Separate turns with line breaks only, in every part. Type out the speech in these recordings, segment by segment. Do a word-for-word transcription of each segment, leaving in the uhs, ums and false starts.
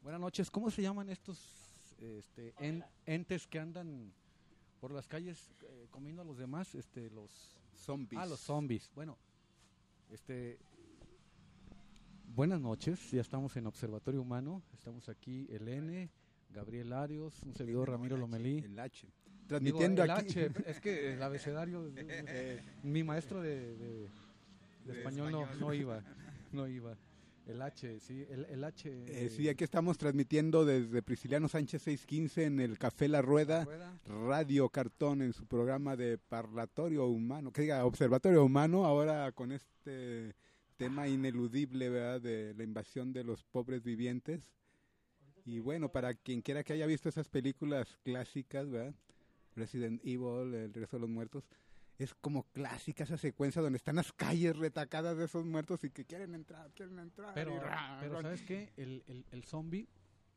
Buenas noches. ¿Cómo se llaman estos este, en, entes que andan por las calles eh, comiendo a los demás? Este, los
zombies.
Ah, los zombies. Bueno, este, buenas noches. Ya estamos en Observatorio Humano. Estamos aquí, Elene, Gabriel Arios, un servidor,
no,
Ramiro
el
Lomelí.
El H. Transmitiendo
Digo, el
aquí.
H, es que el abecedario, mi maestro de, de, de, de español, español. No, no iba, no iba. El H, sí, el, el H.
Eh, sí, aquí estamos transmitiendo desde Prisciliano Sánchez seiscientos quince en el Café La Rueda, ¿Rueda? Radio Cartón, en su programa de Parlatorio Humano, que diga Observatorio Humano, ahora con este tema ineludible, ¿verdad?, de la invasión de los pobres vivientes. Y bueno, para quien quiera que haya visto esas películas clásicas, ¿verdad?, Resident Evil, El Regreso de los Muertos, es como clásica esa secuencia donde están las calles retacadas de esos muertos y que quieren entrar, quieren entrar.
Pero, pero ¿sabes qué? El, el, el zombie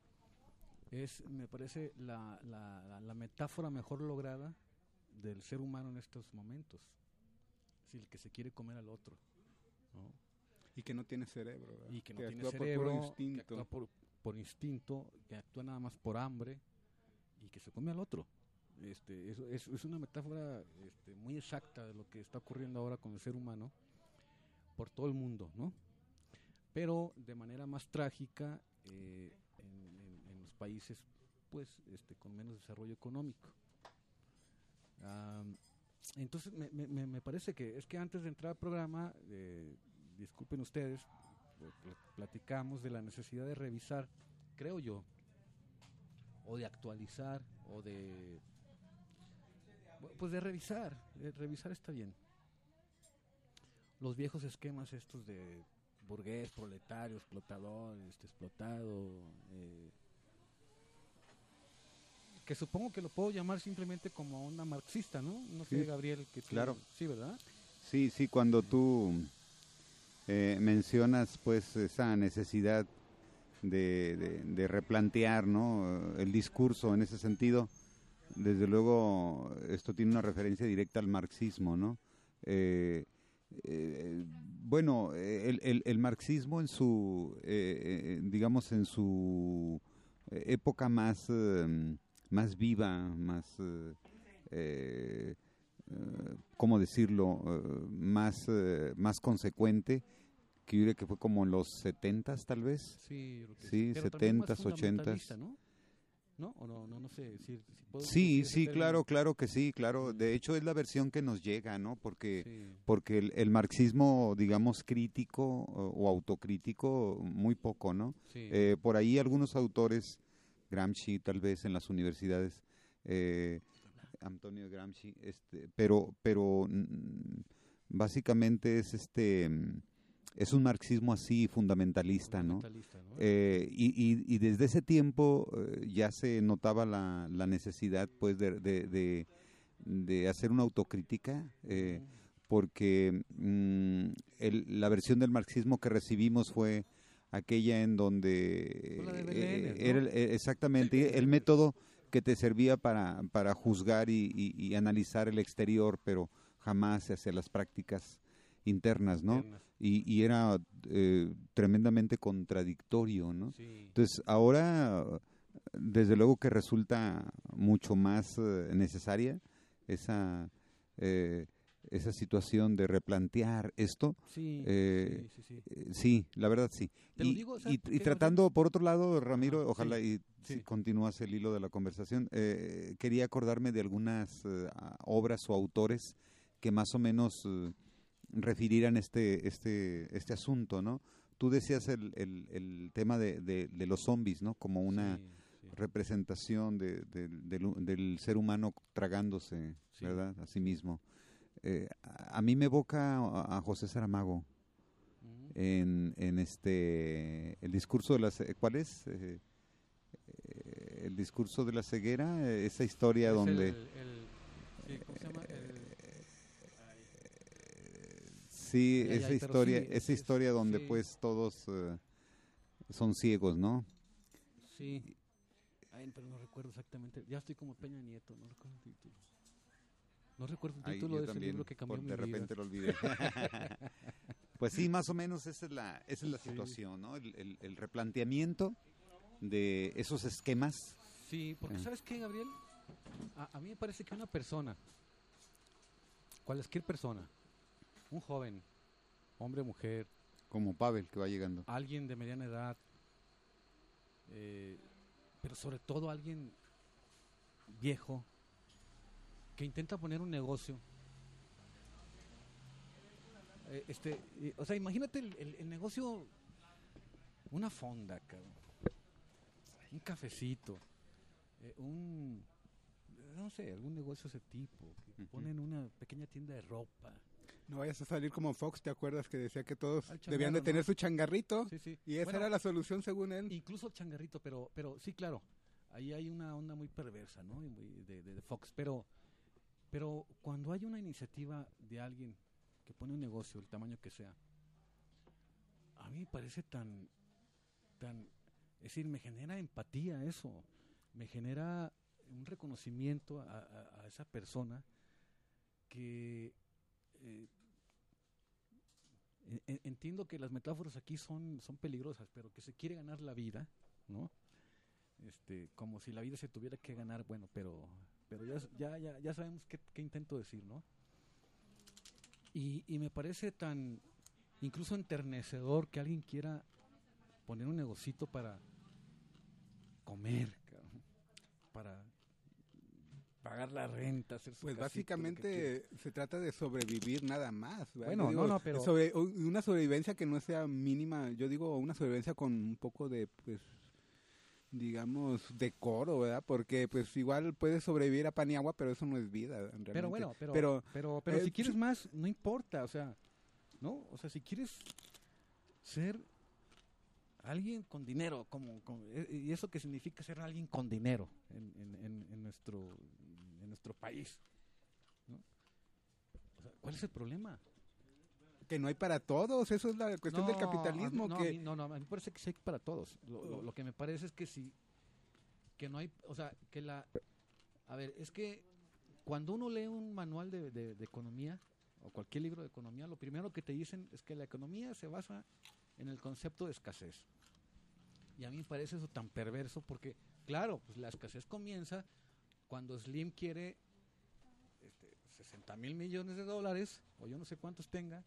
es, me parece, la, la, la metáfora mejor lograda del ser humano en estos momentos. Es el que se quiere comer al otro, ¿no?
Y que no tiene cerebro, ¿verdad?
Y que no
que
tiene
actúa
cerebro,
por puro instinto.
que actúa por, por instinto, que actúa nada más por hambre y que se come al otro. Este, es, es, es una metáfora este, muy exacta de lo que está ocurriendo ahora con el ser humano por todo el mundo, ¿no? Pero de manera más trágica eh, en, en, en los países, pues, este, con menos desarrollo económico. Um, entonces me, me, me parece que es que antes de entrar al programa, eh, disculpen ustedes, platicamos de la necesidad de revisar, creo yo, o de actualizar, o de pues de revisar, de revisar está bien. Los viejos esquemas estos de burgués, proletario, explotador, este explotado, eh, que supongo que lo puedo llamar simplemente como una marxista, ¿no? No sé,
sí,
Gabriel, que tú,
claro.
Sí, ¿verdad?
Sí, sí, cuando tú eh, mencionas pues esa necesidad de, de, de replantear, ¿no?, el discurso en ese sentido. Desde luego, esto tiene una referencia directa al marxismo, ¿no? Eh, eh, bueno, el, el, el marxismo en su, eh, digamos, en su época más, eh, más viva, más, eh, eh, ¿cómo decirlo?, eh, más, eh, más consecuente, que yo diría que fue como en los setentas, tal vez.
Sí, creo que
sí,
sí. Pero
setentas, ochentas.
¿no? ¿No? ¿O no? No, no sé. Si, si puedo
sí, sí, claro, claro que sí, claro. De hecho, es la versión que nos llega, ¿no? Porque, sí. porque el, el marxismo, digamos, crítico o, o autocrítico, muy poco, ¿no?
Sí.
Eh, por ahí algunos autores, Gramsci, tal vez en las universidades, eh, Antonio Gramsci, este, pero, pero básicamente es este. Es un marxismo así fundamentalista,
fundamentalista
¿no?
¿no?
Eh, y, y, y desde ese tiempo eh, ya se notaba la, la necesidad, pues, de, de, de, de hacer una autocrítica, eh, porque mm, el, la versión del marxismo que recibimos fue aquella en donde
la de Belénes,
eh, era
¿no?
exactamente el método que te servía para, para juzgar y, y, y analizar el exterior, pero jamás hacia las prácticas internas, ¿no?
Internas.
Y, y era eh, tremendamente contradictorio, ¿no?
Sí.
Entonces, ahora, desde luego que resulta mucho más eh, necesaria esa eh, esa situación de replantear esto.
Sí,
eh,
sí, sí, sí.
Eh, sí, la verdad sí.
Pero
y,
digo,
y, y tratando, por otro lado, Ramiro,
Ajá,
ojalá
sí,
y
sí.
si continúas el hilo de la conversación, eh, quería acordarme de algunas eh, obras o autores que más o menos eh, refirieran este este este asunto, ¿no? Tú decías el, el, el tema de, de, de los zombies, ¿no? Como una
sí, sí.
representación de, de, de, del, del ser humano tragándose,
Sí.
¿verdad? A sí mismo. Eh, a, a mí me evoca a, a José Saramago uh-huh. en, en este el discurso de las ¿cuál es? Eh, eh, el discurso de la ceguera, esa historia
es
donde
el, el, sí, ¿cómo se llama? El,
sí,
ay,
esa
ay,
historia,
sí,
esa
es,
historia donde
sí.
pues todos uh, son ciegos, ¿no?
Sí. Ay, pero no recuerdo exactamente. Ya estoy como Peña Nieto, no recuerdo el título. No recuerdo el título
Ay,
de
también,
ese libro que cambió
por,
mi
de
vida.
De repente lo olvidé. Pues sí, más o menos esa es la, esa es la
sí.
situación, ¿no? El, el, el replanteamiento de esos esquemas.
Sí, porque
Eh.
¿sabes qué, Gabriel? A, a mí me parece que una persona, cualquier persona, un joven, hombre, mujer,
Como Pavel, que va llegando.
alguien de mediana edad, eh, pero sobre todo alguien viejo que intenta poner un negocio. Eh, este, eh, o sea, imagínate el, el, el negocio, una fonda, cabrón, un cafecito, eh, un, no sé, algún negocio de ese tipo, que
Ujú.
ponen una pequeña tienda de ropa.
No vayas a salir como Fox, ¿te acuerdas que decía que todos
Al changarro,
debían de tener
¿no?
su changarrito?
Sí, sí.
Y esa
Bueno,
era la solución según él.
incluso el changarrito, pero, pero sí, claro, ahí hay una onda muy perversa, ¿no? Y muy de, de, de Fox, pero, pero cuando hay una iniciativa de alguien que pone un negocio, el tamaño que sea, a mí me parece tan, tan, es decir, me genera empatía eso, me genera un reconocimiento a, a, a esa persona que eh, en- entiendo que las metáforas aquí son, son peligrosas, pero que se quiere ganar la vida, ¿no? Este, como si la vida se tuviera que ganar, bueno, pero, pero ya, ya, ya, ya sabemos qué, qué intento decir, ¿no? Y, y me parece tan, incluso enternecedor que alguien quiera poner un negocito para comer, cabrón, para pagar la renta, hacer su
Pues
casita, lo que
básicamente se trata de sobrevivir nada más. ¿verdad?
Bueno,
Yo digo,
no, no, pero-
sobre- una sobrevivencia que no sea mínima, yo digo una sobrevivencia con un poco de, pues, digamos, decoro, ¿verdad? Porque pues igual puedes sobrevivir a pan y agua, pero eso no es vida, realmente.
Pero bueno, pero,
Pero,
pero, pero,
eh,
si quieres
sí.
más, no importa, o sea, ¿no? O sea, si quieres ser alguien con dinero, como, como- eh, y eso que significa ser alguien con dinero en, en, en, en nuestro en nuestro país, ¿no? O sea, ¿cuál es el problema?
que no hay para todos, eso es la cuestión del
No,
capitalismo.
a mí- no,
que
a mí- no, no, a mí me parece que sí hay para todos. Lo, lo, lo que me parece es que sí, que no hay, o sea, que la, a ver, es que cuando uno lee un manual de, de, de economía o cualquier libro de economía, lo primero que te dicen es que la economía se basa en el concepto de escasez. Y a mí me parece eso tan perverso porque, claro, pues la escasez comienza cuando Slim quiere este, sesenta mil millones de dólares, o yo no sé cuántos tenga,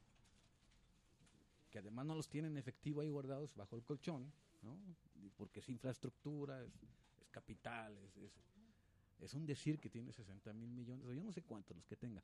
que además no los tiene en efectivo ahí guardados bajo el colchón, ¿no? Y porque es infraestructura, es, es capital, es, es, es un decir que tiene sesenta mil millones, o yo no sé cuántos los que tenga.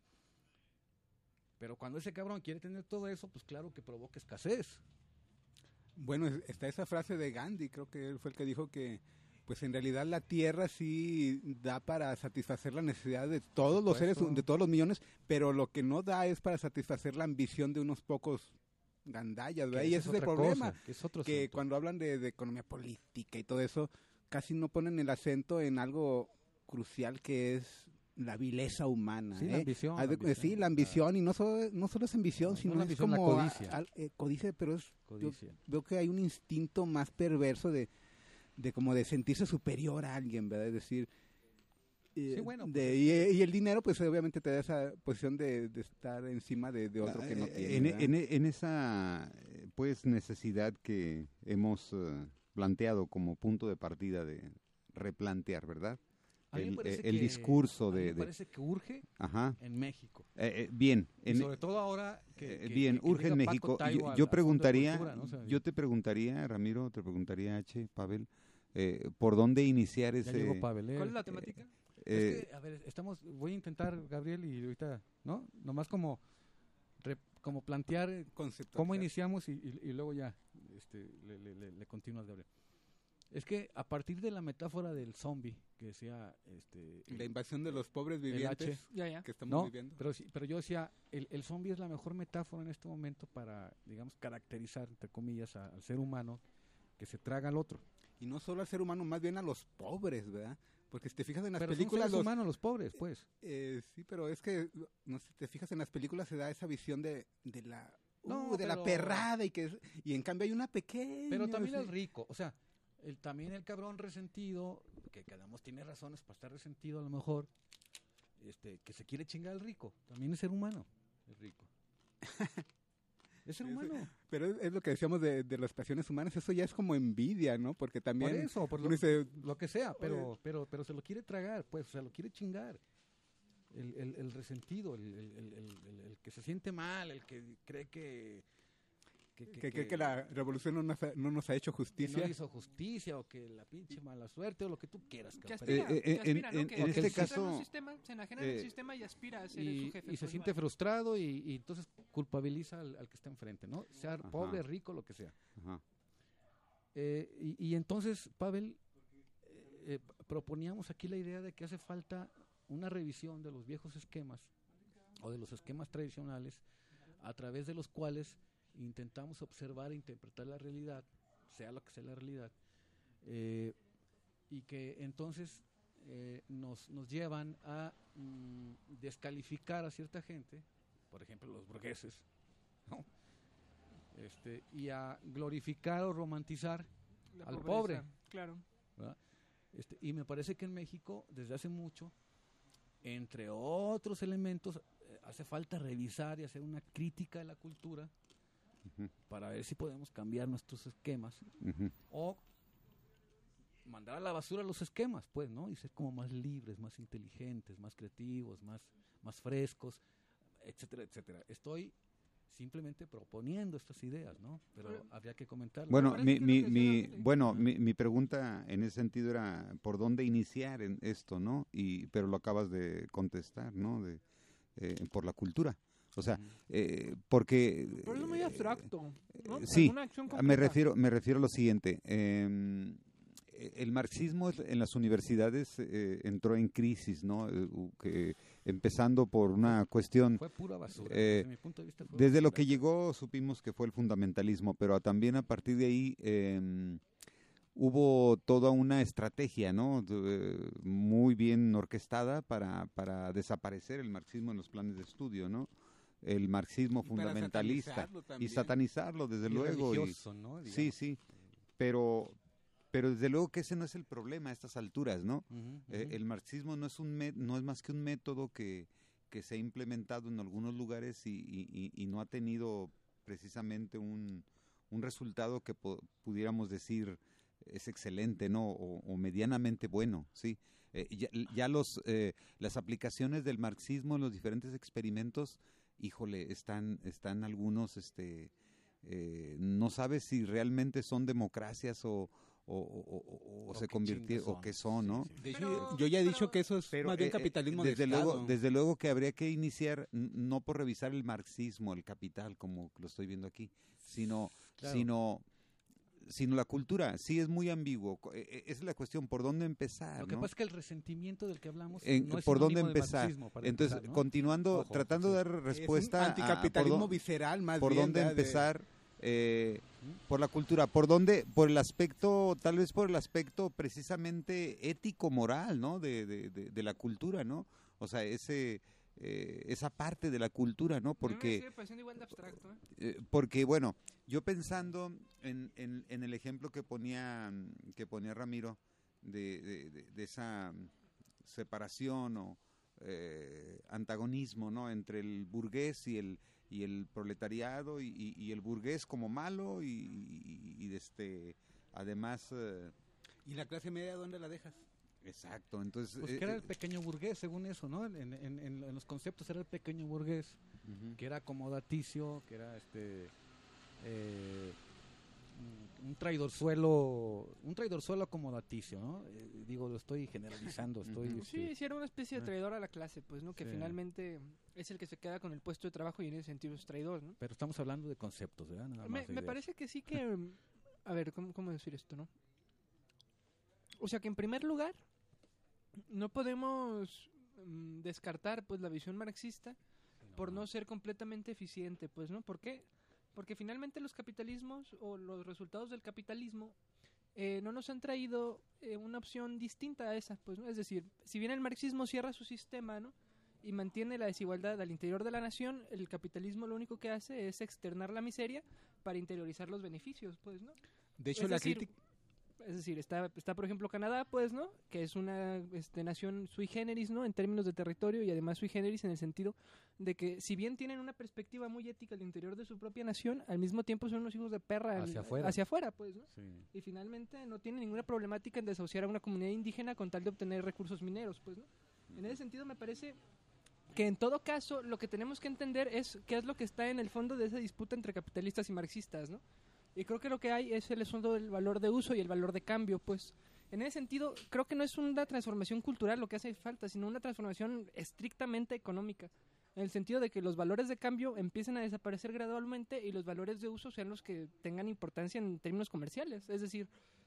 Pero cuando ese cabrón quiere tener todo eso, pues claro que provoca escasez.
Bueno, es- está esa frase de Gandhi, creo que él fue el que dijo que pues en realidad la tierra sí da para satisfacer la necesidad de todos los seres,
supuesto.
de todos los millones, pero lo que no da es para satisfacer la ambición de unos pocos gandallas, ¿verdad?
Que
Y
esa
ese es el
otra
problema,
cosa, que es otro
que
asunto.
cuando hablan de, de economía política y todo eso, casi no ponen el acento en algo crucial que es la vileza humana.
Sí,
¿eh?
la ambición,
Haz de-
la ambición,
sí, la ambición, y no solo, no solo es ambición,
No, no
sino
la
es
ambición, la
como
codicia.
a- al- eh, codicia, pero es
Codicia.
veo que hay un instinto más perverso de, de como de sentirse superior a alguien, ¿verdad? Es decir, eh,
Sí, bueno, pues
de- y, y el dinero pues obviamente te da esa posición de, de estar encima de, de otro que no
Eh,
tiene.
en,
¿verdad?
en- en esa eh, pues necesidad que hemos eh, planteado como punto de partida de replantear, ¿verdad?
A mí me
El,
parece
eh, el
que-
discurso
a mí
de,
me
de-
parece que urge
ajá.
en México.
Eh, eh, bien,
Y
en-
sobre todo ahora que,
eh,
que-
bien,
que- que
urge en
llega Paco
México.
Taibo
Yo,
al-
yo
al Fondo de
preguntaría,
Cultura, ¿no? O sea,
yo te preguntaría, Ramiro, te preguntaría, H, Pavel, eh, ¿por dónde iniciar
ya
ese?
llegó Pavel. ¿eh?
¿Cuál es la temática?
eh,
Es que, a ver, estamos, voy a intentar, Gabriel, y ahorita, ¿no? Nomás como, re- como plantear eh,
Conceptualizar.
cómo iniciamos y, y- y luego ya este, le, le, le, le continúas, Gabriel. Es que a partir de la metáfora del zombie, que decía, este,
La invasión de los pobres
el
vivientes
H.
Ya, ya.
que estamos
no,
viviendo.
pero, sí- pero yo decía, el, el zombie es la mejor metáfora en este momento para, digamos, caracterizar, entre comillas, a- al ser humano que se traga al otro.
Y no solo al ser humano, más bien a los pobres, ¿verdad? Porque si te fijas en las
Pero son
películas...
seres
los-
humanos los pobres, pues.
eh, sí, pero es que, no sé, te fijas en las películas se da esa visión de, de la...
No,
uh, de la
pero-
perrada y que es- y en cambio hay una pequeña...
Pero también
así.
el rico, o sea, el, también el cabrón resentido, que cada uno tiene razones para estar resentido a lo mejor, este, que se quiere chingar al rico, también es ser humano, el rico. Es ser humano.
Pero es, es lo que decíamos de, de las pasiones humanas, eso ya es como envidia, ¿no? Porque también...
Por eso, por lo,
dice,
lo que sea, pero, pero, pero se lo quiere tragar, pues, o sea, lo quiere chingar. El, el, el resentido, el, el, el, el, el que se siente mal, el que cree que...
Que, que, que, que, que la revolución no nos, ha, no nos ha hecho justicia.
Que no hizo justicia, o que la pinche mala suerte, o lo que tú quieras.
Que aspira, eh, eh, que aspira,
en,
¿no?
en,
que,
en
que
este
se
caso...
En un sistema, se enajena eh, en el sistema y aspira a ser
y,
su jefe.
Y se
pues,
siente
bueno.
frustrado y, y entonces culpabiliza al, al que está enfrente, ¿no? Sea Ajá. pobre, rico, lo que sea. Ajá. Eh, y, y entonces, Pavel, eh, eh, proponíamos aquí la idea de que hace falta una revisión de los viejos esquemas, o de los esquemas tradicionales, a través de los cuales intentamos observar e interpretar la realidad, sea lo que sea la realidad, eh, y que entonces eh, nos, nos llevan a mm, descalificar a cierta gente, por ejemplo los burgueses, ¿no? este, y a glorificar o romantizar la al pobreza, pobre.
Claro.
Este, y me parece que en México, desde hace mucho, entre otros elementos, eh, hace falta revisar y hacer una crítica de la cultura, Uh-huh. para ver si podemos cambiar nuestros esquemas, uh-huh. o mandar a la basura los esquemas, pues, ¿no? Y ser como más libres, más inteligentes, más creativos, más, más frescos, etcétera, etcétera. Estoy simplemente proponiendo estas ideas, ¿no? Pero bueno, habría que comentarlo.
Bueno, mi, mi, mi, bueno mi, mi pregunta en ese sentido era por dónde iniciar en esto, ¿no? Y pero lo acabas de contestar, ¿no? De, eh, por la cultura. O sea, eh, porque...
Pero es muy abstracto, ¿no?
Sí, me refiero, me refiero a lo siguiente. Eh, el marxismo en las universidades eh, entró en crisis, ¿no? Eh, que, empezando por una cuestión...
Fue pura basura.
Eh,
desde mi punto de vista fue
desde
basura.
Lo que llegó supimos que fue el fundamentalismo, pero también a partir de ahí... Eh, hubo toda una estrategia, ¿no? De, muy bien orquestada para, para desaparecer el marxismo en los planes de estudio, ¿no? El marxismo fundamentalista satanizarlo y satanizarlo desde y luego
religioso, y, ¿no?
sí sí pero pero desde luego que ese no es el problema a estas alturas, ¿no? Uh-huh, uh-huh. Eh, el marxismo no es un me- no es más que un método que que se ha implementado en algunos lugares y, y, y no ha tenido precisamente un un resultado que po- pudiéramos decir es excelente, ¿no? O, o medianamente bueno, sí. Eh, ya, ya los eh, las aplicaciones del marxismo en los diferentes experimentos, híjole, están están algunos, este, eh, no sabes si realmente son democracias o o, o, o, o se convirtieron o qué son, ¿no?
Sí, sí. De hecho, pero, yo ya he dicho que eso es pero, más bien eh, capitalismo
desde
de
luego,
Estado.
Desde luego que habría que iniciar no por revisar el marxismo, el capital, como lo estoy viendo aquí, sino claro. sino sino la cultura. Sí, es muy ambiguo. Esa es la cuestión, ¿por dónde empezar?
Lo que
¿no?
pasa es que el resentimiento del que hablamos
en,
no es
¿por dónde empezar?
Entonces,
empezar, ¿no? continuando, Ojo, tratando sí. de dar respuesta
es un anticapitalismo
a, por
visceral más
¿por
bien,
dónde
de...
empezar? Eh, por la cultura, ¿por dónde? Por el aspecto, tal vez por el aspecto precisamente ético-moral, ¿no? De, de, de, de la cultura, ¿no? O sea, ese... Eh, esa parte de la cultura, ¿no? Porque,
me sigue igual de abstracto, ¿eh?
Eh, porque bueno, yo pensando en, en, en el ejemplo que ponía que ponía Ramiro de, de, de, de esa separación o eh, antagonismo, ¿no? Entre el burgués y el y el proletariado y, y, y el burgués como malo y, y, y este además eh,
¿y la clase media dónde la dejas?
Exacto, entonces...
Pues que era el pequeño burgués, según eso, ¿no? En, en, en, en los conceptos era el pequeño burgués, uh-huh. que era acomodaticio, que era este... Eh, un traidorzuelo, un traidorzuelo acomodaticio, ¿no? Eh, digo, lo estoy generalizando, estoy...
Uh-huh.
este,
sí, sí, era una especie de traidor a la clase, pues, ¿no? Que sí. finalmente es el que se queda con el puesto de trabajo y en ese sentido es traidor, ¿no?
Pero estamos hablando de conceptos, ¿verdad? Nada
me,
más
me parece que sí que... A ver, ¿cómo, cómo decir esto, no? O sea que en primer lugar no podemos um, descartar pues la visión marxista no. por no ser completamente eficiente, pues, ¿no? ¿Por qué? Porque finalmente los capitalismos o los resultados del capitalismo eh, no nos han traído eh, una opción distinta a esa, pues, ¿no? Es decir, si bien el marxismo cierra su sistema, ¿no? Y mantiene la desigualdad al interior de la nación, el capitalismo lo único que hace es externar la miseria para interiorizar los beneficios, pues, ¿no?
De hecho,
es
la
decir,
crítica...
Es decir, está, está por ejemplo Canadá, pues, ¿no? Que es una este, nación sui generis, ¿no? En términos de territorio y además sui generis en el sentido de que si bien tienen una perspectiva muy ética al interior de su propia nación, al mismo tiempo son unos hijos de perra
Hacia
al-
afuera.
hacia afuera, pues, ¿no?
Sí.
Y finalmente no tienen ninguna problemática en desahuciar a una comunidad indígena con tal de obtener recursos mineros, pues, ¿no? En ese sentido me parece que en todo caso lo que tenemos que entender es qué es lo que está en el fondo de esa disputa entre capitalistas y marxistas, ¿no? Y creo que lo que hay es el asunto del valor de uso y el valor de cambio, pues. En ese sentido, creo que no es una transformación cultural lo que hace falta, sino una transformación estrictamente económica. En el sentido de que los valores de cambio empiecen a desaparecer gradualmente y los valores de uso sean los que tengan importancia en términos comerciales. Es decir,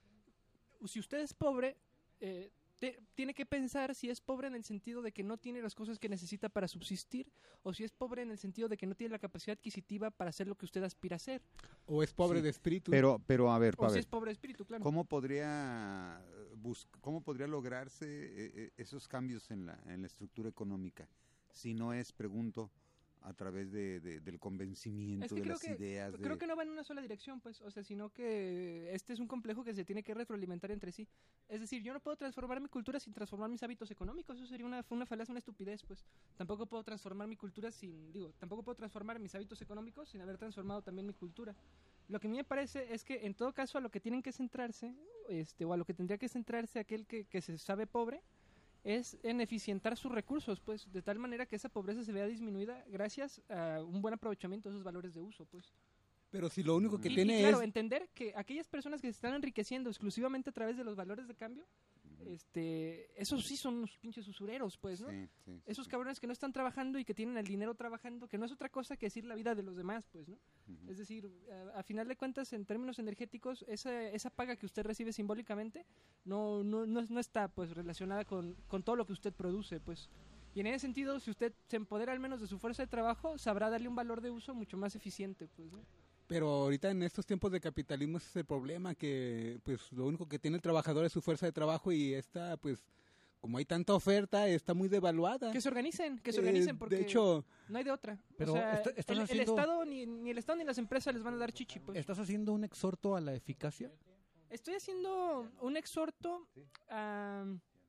si usted es pobre, eh, te- tiene que pensar si es pobre en el sentido de que no tiene las cosas que necesita para subsistir, o si es pobre en el sentido de que no tiene la capacidad adquisitiva para hacer lo que usted aspira a hacer,
O es pobre
Sí,
de espíritu.
Pero, pero a ver,
o
a
si
ver,
es pobre de espíritu, claro.
¿cómo podría bus- cómo podría lograrse eh, eh, esos cambios en la, en la estructura económica? Si no es, pregunto, a través de, de- del convencimiento
Es que
de
creo
las
que,
ideas.
creo
de-
que no va en una sola dirección, pues, o sea, sino que este es un complejo que se tiene que retroalimentar entre sí. Es decir, yo no puedo transformar mi cultura sin transformar mis hábitos económicos, eso sería una, una falacia, una estupidez, pues. Tampoco puedo transformar mi cultura sin, digo, tampoco puedo transformar mis hábitos económicos sin haber transformado también mi cultura. Lo que a mí me parece es que en todo caso a lo que tienen que centrarse, este, o a lo que tendría que centrarse aquel que, que se sabe pobre, es en eficientar sus recursos, pues, de tal manera que esa pobreza se vea disminuida gracias a un buen aprovechamiento de esos valores de uso, pues.
Pero si lo único que
Y, y
tiene
claro,
es...
entender que aquellas personas que se están enriqueciendo exclusivamente a través de los valores de cambio, este, esos sí son unos pinches usureros, pues, ¿no?
Sí, sí, sí,
Esos
sí.
cabrones que no están trabajando y que tienen el dinero trabajando, que no es otra cosa que decir la vida de los demás, pues, ¿no?
Ujú.
Es decir, a, a final de cuentas, en términos energéticos, esa, esa paga que usted recibe simbólicamente no, no, no, es- no está pues relacionada con, con todo lo que usted produce, pues. Y en ese sentido, si usted se empodera al menos de su fuerza de trabajo, sabrá darle un valor de uso mucho más eficiente, pues, ¿no?
Pero ahorita en estos tiempos de capitalismo ese es el problema, que pues lo único que tiene el trabajador es su fuerza de trabajo y esta, pues, como hay tanta oferta, está muy devaluada.
Que se organicen, que se
Eh,
organicen, porque
De hecho,
no hay de otra.
Pero
o sea,
está- estás
el, el
haciendo-
Estado, ni, ni el Estado ni las empresas les van a dar chichi, pues.
¿Estás haciendo un exhorto a la eficacia?
Estoy haciendo un exhorto a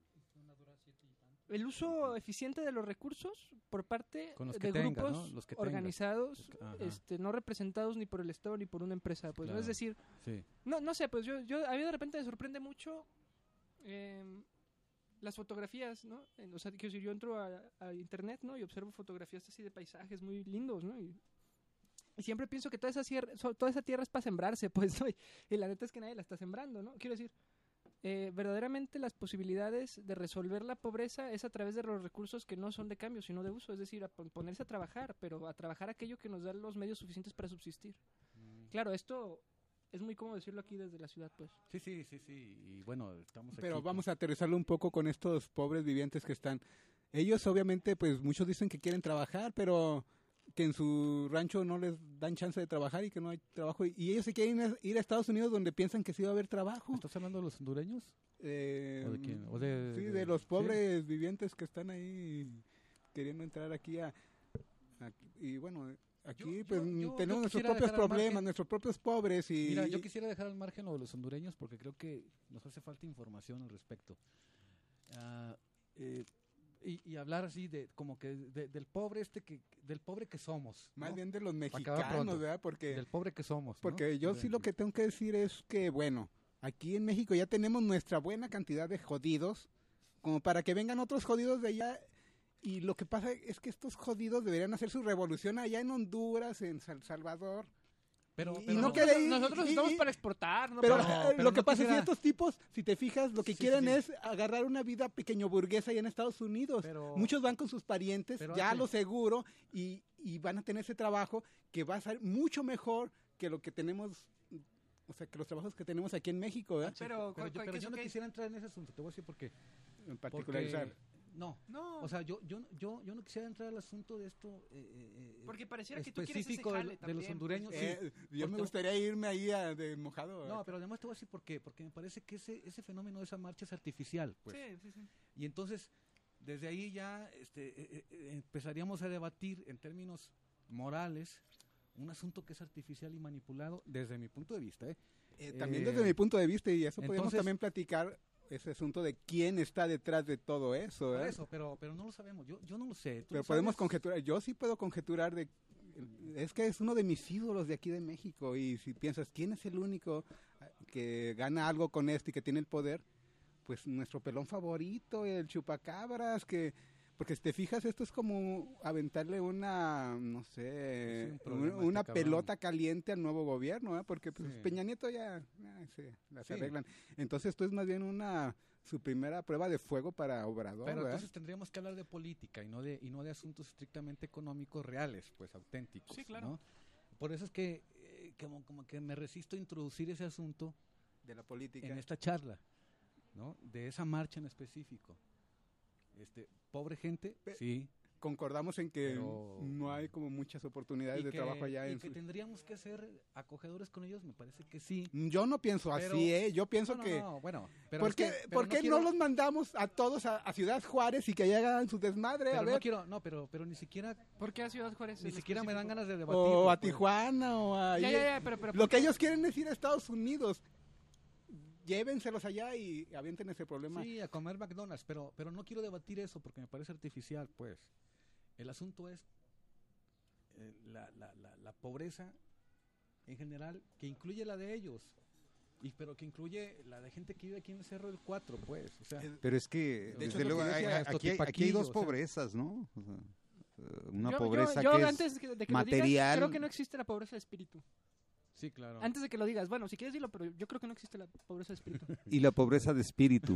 el uso eficiente de los recursos por parte
Con los que
de
tengas,
grupos
¿no? Los que tengas.
organizados,
Los que- ajá.
este, no representados ni por el Estado ni por una empresa, pues, ¿no?
Claro.
Es decir,
Sí.
no, no sé, pues yo, yo a mí de repente me sorprende mucho em, las fotografías, ¿no? En- o sea, quiero decir, yo entro a, a internet, ¿no? Y observo fotografías así de paisajes muy lindos, ¿no? Y, y siempre pienso que toda esa, sierra, so- toda esa tierra es para sembrarse, pues, ¿no? Y, y la neta es que nadie la está sembrando, ¿no? Quiero decir, eh, verdaderamente las posibilidades de resolver la pobreza es a través de los recursos que no son de cambio, sino de uso, es decir, a pon- ponerse a trabajar, pero a trabajar aquello que nos da los medios suficientes para subsistir. Claro, esto es muy cómodo decirlo aquí desde la ciudad, pues.
Sí, sí, sí, sí. Y bueno, estamos
pero
aquí
vamos a aterrizarlo un poco con estos pobres vivientes que están. Ellos obviamente, pues muchos dicen que quieren trabajar, pero que en su rancho no les dan chance de trabajar y que no hay trabajo. Y ellos se quieren ir a- ir a Estados Unidos donde piensan que sí va a haber trabajo.
¿Estás hablando de los hondureños?
Eh,
¿O de quién? ¿O de-
sí,
de-
de los
sí?
pobres vivientes que están ahí queriendo entrar aquí a... a- y bueno, aquí
Yo- yo-
pues
yo- yo
tenemos nuestros
quisiera
propios
dejar al
problemas,
margen-
nuestros propios pobres y...
Mira, yo quisiera dejar al margen lo de los hondureños porque creo que nos hace falta información al respecto. Ah, eh, y, y hablar así de como que de- del pobre este que del pobre que somos,
Más
¿no?
bien de los
Para acabar pronto.
mexicanos, ¿verdad? Porque...
Del pobre que somos, ¿no?
Porque yo
O sea,
sí lo que tengo que decir es que, bueno, aquí en México ya tenemos nuestra buena cantidad de jodidos, como para que vengan otros jodidos de allá. Y lo que pasa es que estos jodidos deberían hacer su revolución allá en Honduras, en San Salvador.
pero,
y
pero
no
nosotros,
quede ahí-
nosotros
y-
estamos
y-
para exportar, ¿no?
Pero,
para-
eh,
pero
lo que
no
pasa es
quisiera-
que estos tipos, si te fijas, lo que
Sí, sí,
quieren
sí.
es agarrar una vida pequeño burguesa allá en Estados Unidos.
Pero-
Muchos van con sus parientes,
pero
ya
hace-
lo seguro, y, y van a tener ese trabajo que va a ser mucho mejor que lo que tenemos, o sea, que los trabajos que tenemos aquí en México, ¿verdad?
Pero,
pero
¿cu-
yo,
cu-
pero
qué
yo
es
no
ok?
quisiera entrar en ese asunto, te voy a decir por qué.
En
Porque
particularizar.
no,
No,
o sea, yo yo yo yo no quisiera entrar al asunto de esto eh, eh,
porque pareciera que tú quieres ese
específico de,
jale
de
también,
los
pues.
hondureños. sí.
Eh, yo me
porque-
gustaría irme ahí a- de mojado.
No, pero además te voy a decir por qué, porque me parece que ese ese fenómeno de esa marcha es artificial, pues.
Sí, sí, sí.
Y entonces, desde ahí ya este, eh, eh, empezaríamos a debatir en términos morales un asunto que es artificial y manipulado desde mi punto de vista. ¿eh?
Eh, también
Eh,
desde mi punto de vista, y eso podemos
entonces-
también platicar, ese asunto de quién está detrás de todo eso.
Por
¿verdad?
eso, pero, pero no lo sabemos. Yo, yo no lo sé. ¿Tú
Pero
lo
podemos
sabes?
conjeturar, yo sí puedo conjeturar de... Es que es uno de mis ídolos de aquí de México, y si piensas, ¿quién es el único que gana algo con esto y que tiene el poder? Pues nuestro pelón favorito, el chupacabras, que... Porque si te fijas, esto es como aventarle una, no sé,
Sí, un
un-
problema a
una
este cabrón.
pelota caliente al nuevo gobierno, ¿eh? Porque pues,
Sí.
Peña Nieto ya, ya se las
Sí.
arreglan. Entonces esto es más bien una su primera prueba de fuego para Obrador,
Pero
¿verdad?
entonces tendríamos que hablar de política y no de y no de asuntos estrictamente económicos reales, pues auténticos.
Sí, claro.
¿no? Por eso es que eh, como, como que me resisto a introducir ese asunto
De la política.
en esta charla, ¿no? De esa marcha en específico. Este, pobre gente,
Pe-
sí.
Concordamos en que
Pero-
no hay como muchas oportunidades
Y
de
que,
trabajo allá
y
en
que
su-
tendríamos que ser acogedores con ellos, me parece que sí.
Yo no pienso
Pero-
así, ¿eh? Yo pienso
No, no,
que...
no, bueno, pero
¿Por
es que-
qué,
pero
por qué no,
quiero-
los mandamos a todos a, a Ciudad Juárez y que allá hagan su desmadre?
pero
A
no
ver,
quiero, no, pero, pero ni siquiera,
¿Por qué a Ciudad Juárez?
ni
en
siquiera me dan
específico?
ganas de debatir.
o a Tijuana, o a...
Ya, ya, ya, pero, pero
Lo que ellos quieren es ir a Estados Unidos. Llévenselos allá y avienten ese problema.
Sí, a comer McDonald's, pero, pero no quiero debatir eso porque me parece artificial, pues. El asunto es eh, la, la, la, la pobreza en general, que incluye la de ellos, y pero que incluye la de gente que vive aquí en el Cerro del Cuatro, pues. O sea,
El-
Pero es que,
De hecho,
desde
lo
luego,
que
hay-
decía
hay-
esto,
aquí, hay,
Tipaquillo,
aquí hay dos
o sea.
pobrezas, ¿no? O sea, eh, una
Yo- yo-
pobreza
yo
que
antes
es
de que- de que lo
material.
digas, creo que no existe la pobreza de espíritu.
sí, claro.
Antes de que lo digas, bueno, si quieres dilo, pero yo creo que no existe la pobreza de espíritu.
y la pobreza de espíritu.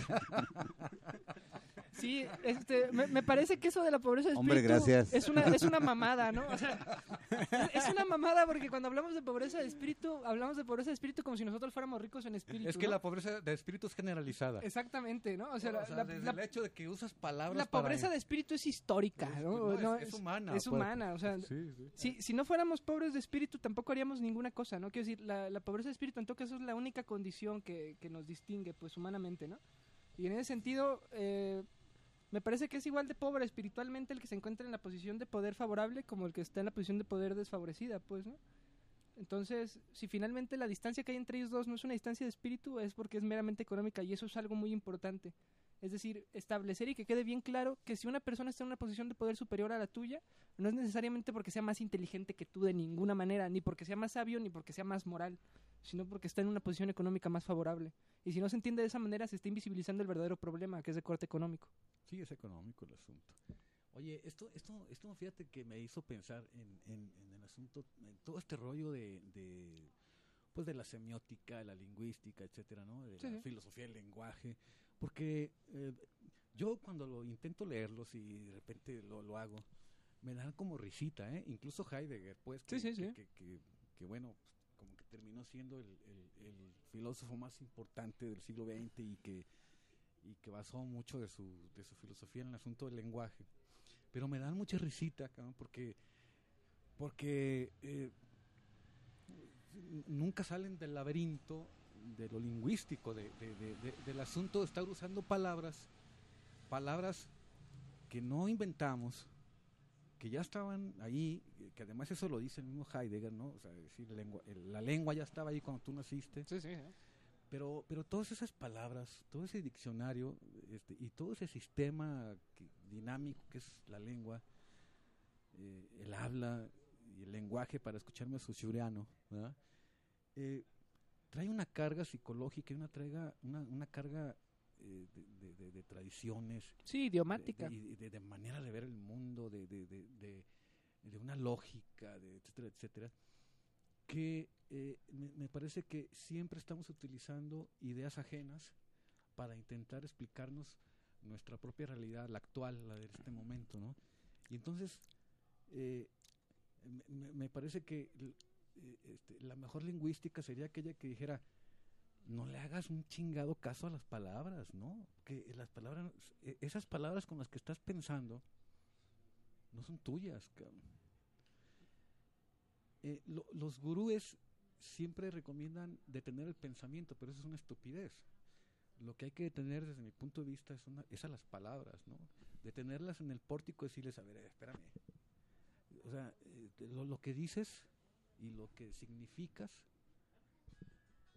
Sí, este, me, me parece que eso de la pobreza de espíritu
Hombre, gracias.
es una es una mamada, ¿no? O sea, es una mamada porque cuando hablamos de pobreza de espíritu, hablamos de pobreza de espíritu como si nosotros fuéramos ricos en espíritu.
Es que
¿no?
la pobreza de espíritu es generalizada.
Exactamente, ¿no? O sea,
O
la,
sea,
la-
desde
la-
el hecho de que usas palabras
la
para-
pobreza de espíritu es histórica,
Es-
¿no?
no, es-
No,
es humana,
Es
pues.
humana, o sea,
Sí, sí.
si, si no fuéramos pobres de espíritu tampoco haríamos ninguna cosa, ¿no? Quiero decir, la, la pobreza de espíritu en todo caso es la única condición que, que nos distingue, pues, humanamente, ¿no? Y en ese sentido, eh, me parece que es igual de pobre espiritualmente el que se encuentra en la posición de poder favorable como el que está en la posición de poder desfavorecida, pues, ¿no? Entonces, si finalmente la distancia que hay entre ellos dos no es una distancia de espíritu, es porque es meramente económica y eso es algo muy importante. Es decir, establecer y que quede bien claro que si una persona está en una posición de poder superior a la tuya, no es necesariamente porque sea más inteligente que tú de ninguna manera, ni porque sea más sabio, ni porque sea más moral, sino porque está en una posición económica más favorable. Y si no se entiende de esa manera, se está invisibilizando el verdadero problema, que es de corte económico.
Sí, es económico el asunto. Oye, esto, esto, esto fíjate que me hizo pensar en, en, en el asunto, en todo este rollo de, de, pues de la semiótica, de la lingüística, etcétera, ¿no? De
Sí,
la
sí.
filosofía del lenguaje, porque eh, yo cuando lo intento leerlos y de repente lo, lo hago, me dan como risita, ¿eh? Incluso Heidegger, pues, que,
Sí, sí,
que,
sí.
que, que- que, bueno, pues, como que terminó siendo el, el, el filósofo más importante del siglo veinte y que y que basó mucho de su, de su filosofía en el asunto del lenguaje. Pero me dan mucha risita, cabrón, porque, porque eh, n- nunca salen del laberinto de lo lingüístico, de, de- de- de- del asunto de estar usando palabras, palabras que no inventamos, que ya estaban ahí, eh, que además eso lo dice el mismo Heidegger, ¿no? O sea, decir, lengua, el- la lengua ya estaba ahí cuando tú naciste.
Sí, sí.
Pero, pero todas esas palabras, todo ese diccionario este, y todo ese sistema que- dinámico que es la lengua, eh, el habla y el lenguaje para escucharme a Susuriano, ¿verdad? Eh, trae una carga psicológica y una, traiga, una, una carga eh, de, de- de- de tradiciones,
Sí,
de,
idiomática.
de- y de, de manera de ver el mundo, de, de, de, de- de una lógica, de etcétera, etcétera, que eh, me, me parece que siempre estamos utilizando ideas ajenas para intentar explicarnos nuestra propia realidad, la actual, la de este momento, ¿no? Y entonces, eh, me, me- me parece que l- eh, este, la mejor lingüística sería aquella que dijera, no le hagas un chingado caso a las palabras, ¿no? Que las palabras, eh, esas palabras con las que estás pensando, no son tuyas, cabrón. Eh, lo- los gurúes siempre recomiendan detener el pensamiento, pero eso es una estupidez. Lo que hay que detener desde mi punto de vista es, una, es a las palabras, ¿no? Detenerlas en el pórtico y decirles, a ver, eh, espérame. O sea, eh, lo, lo que dices y lo que significas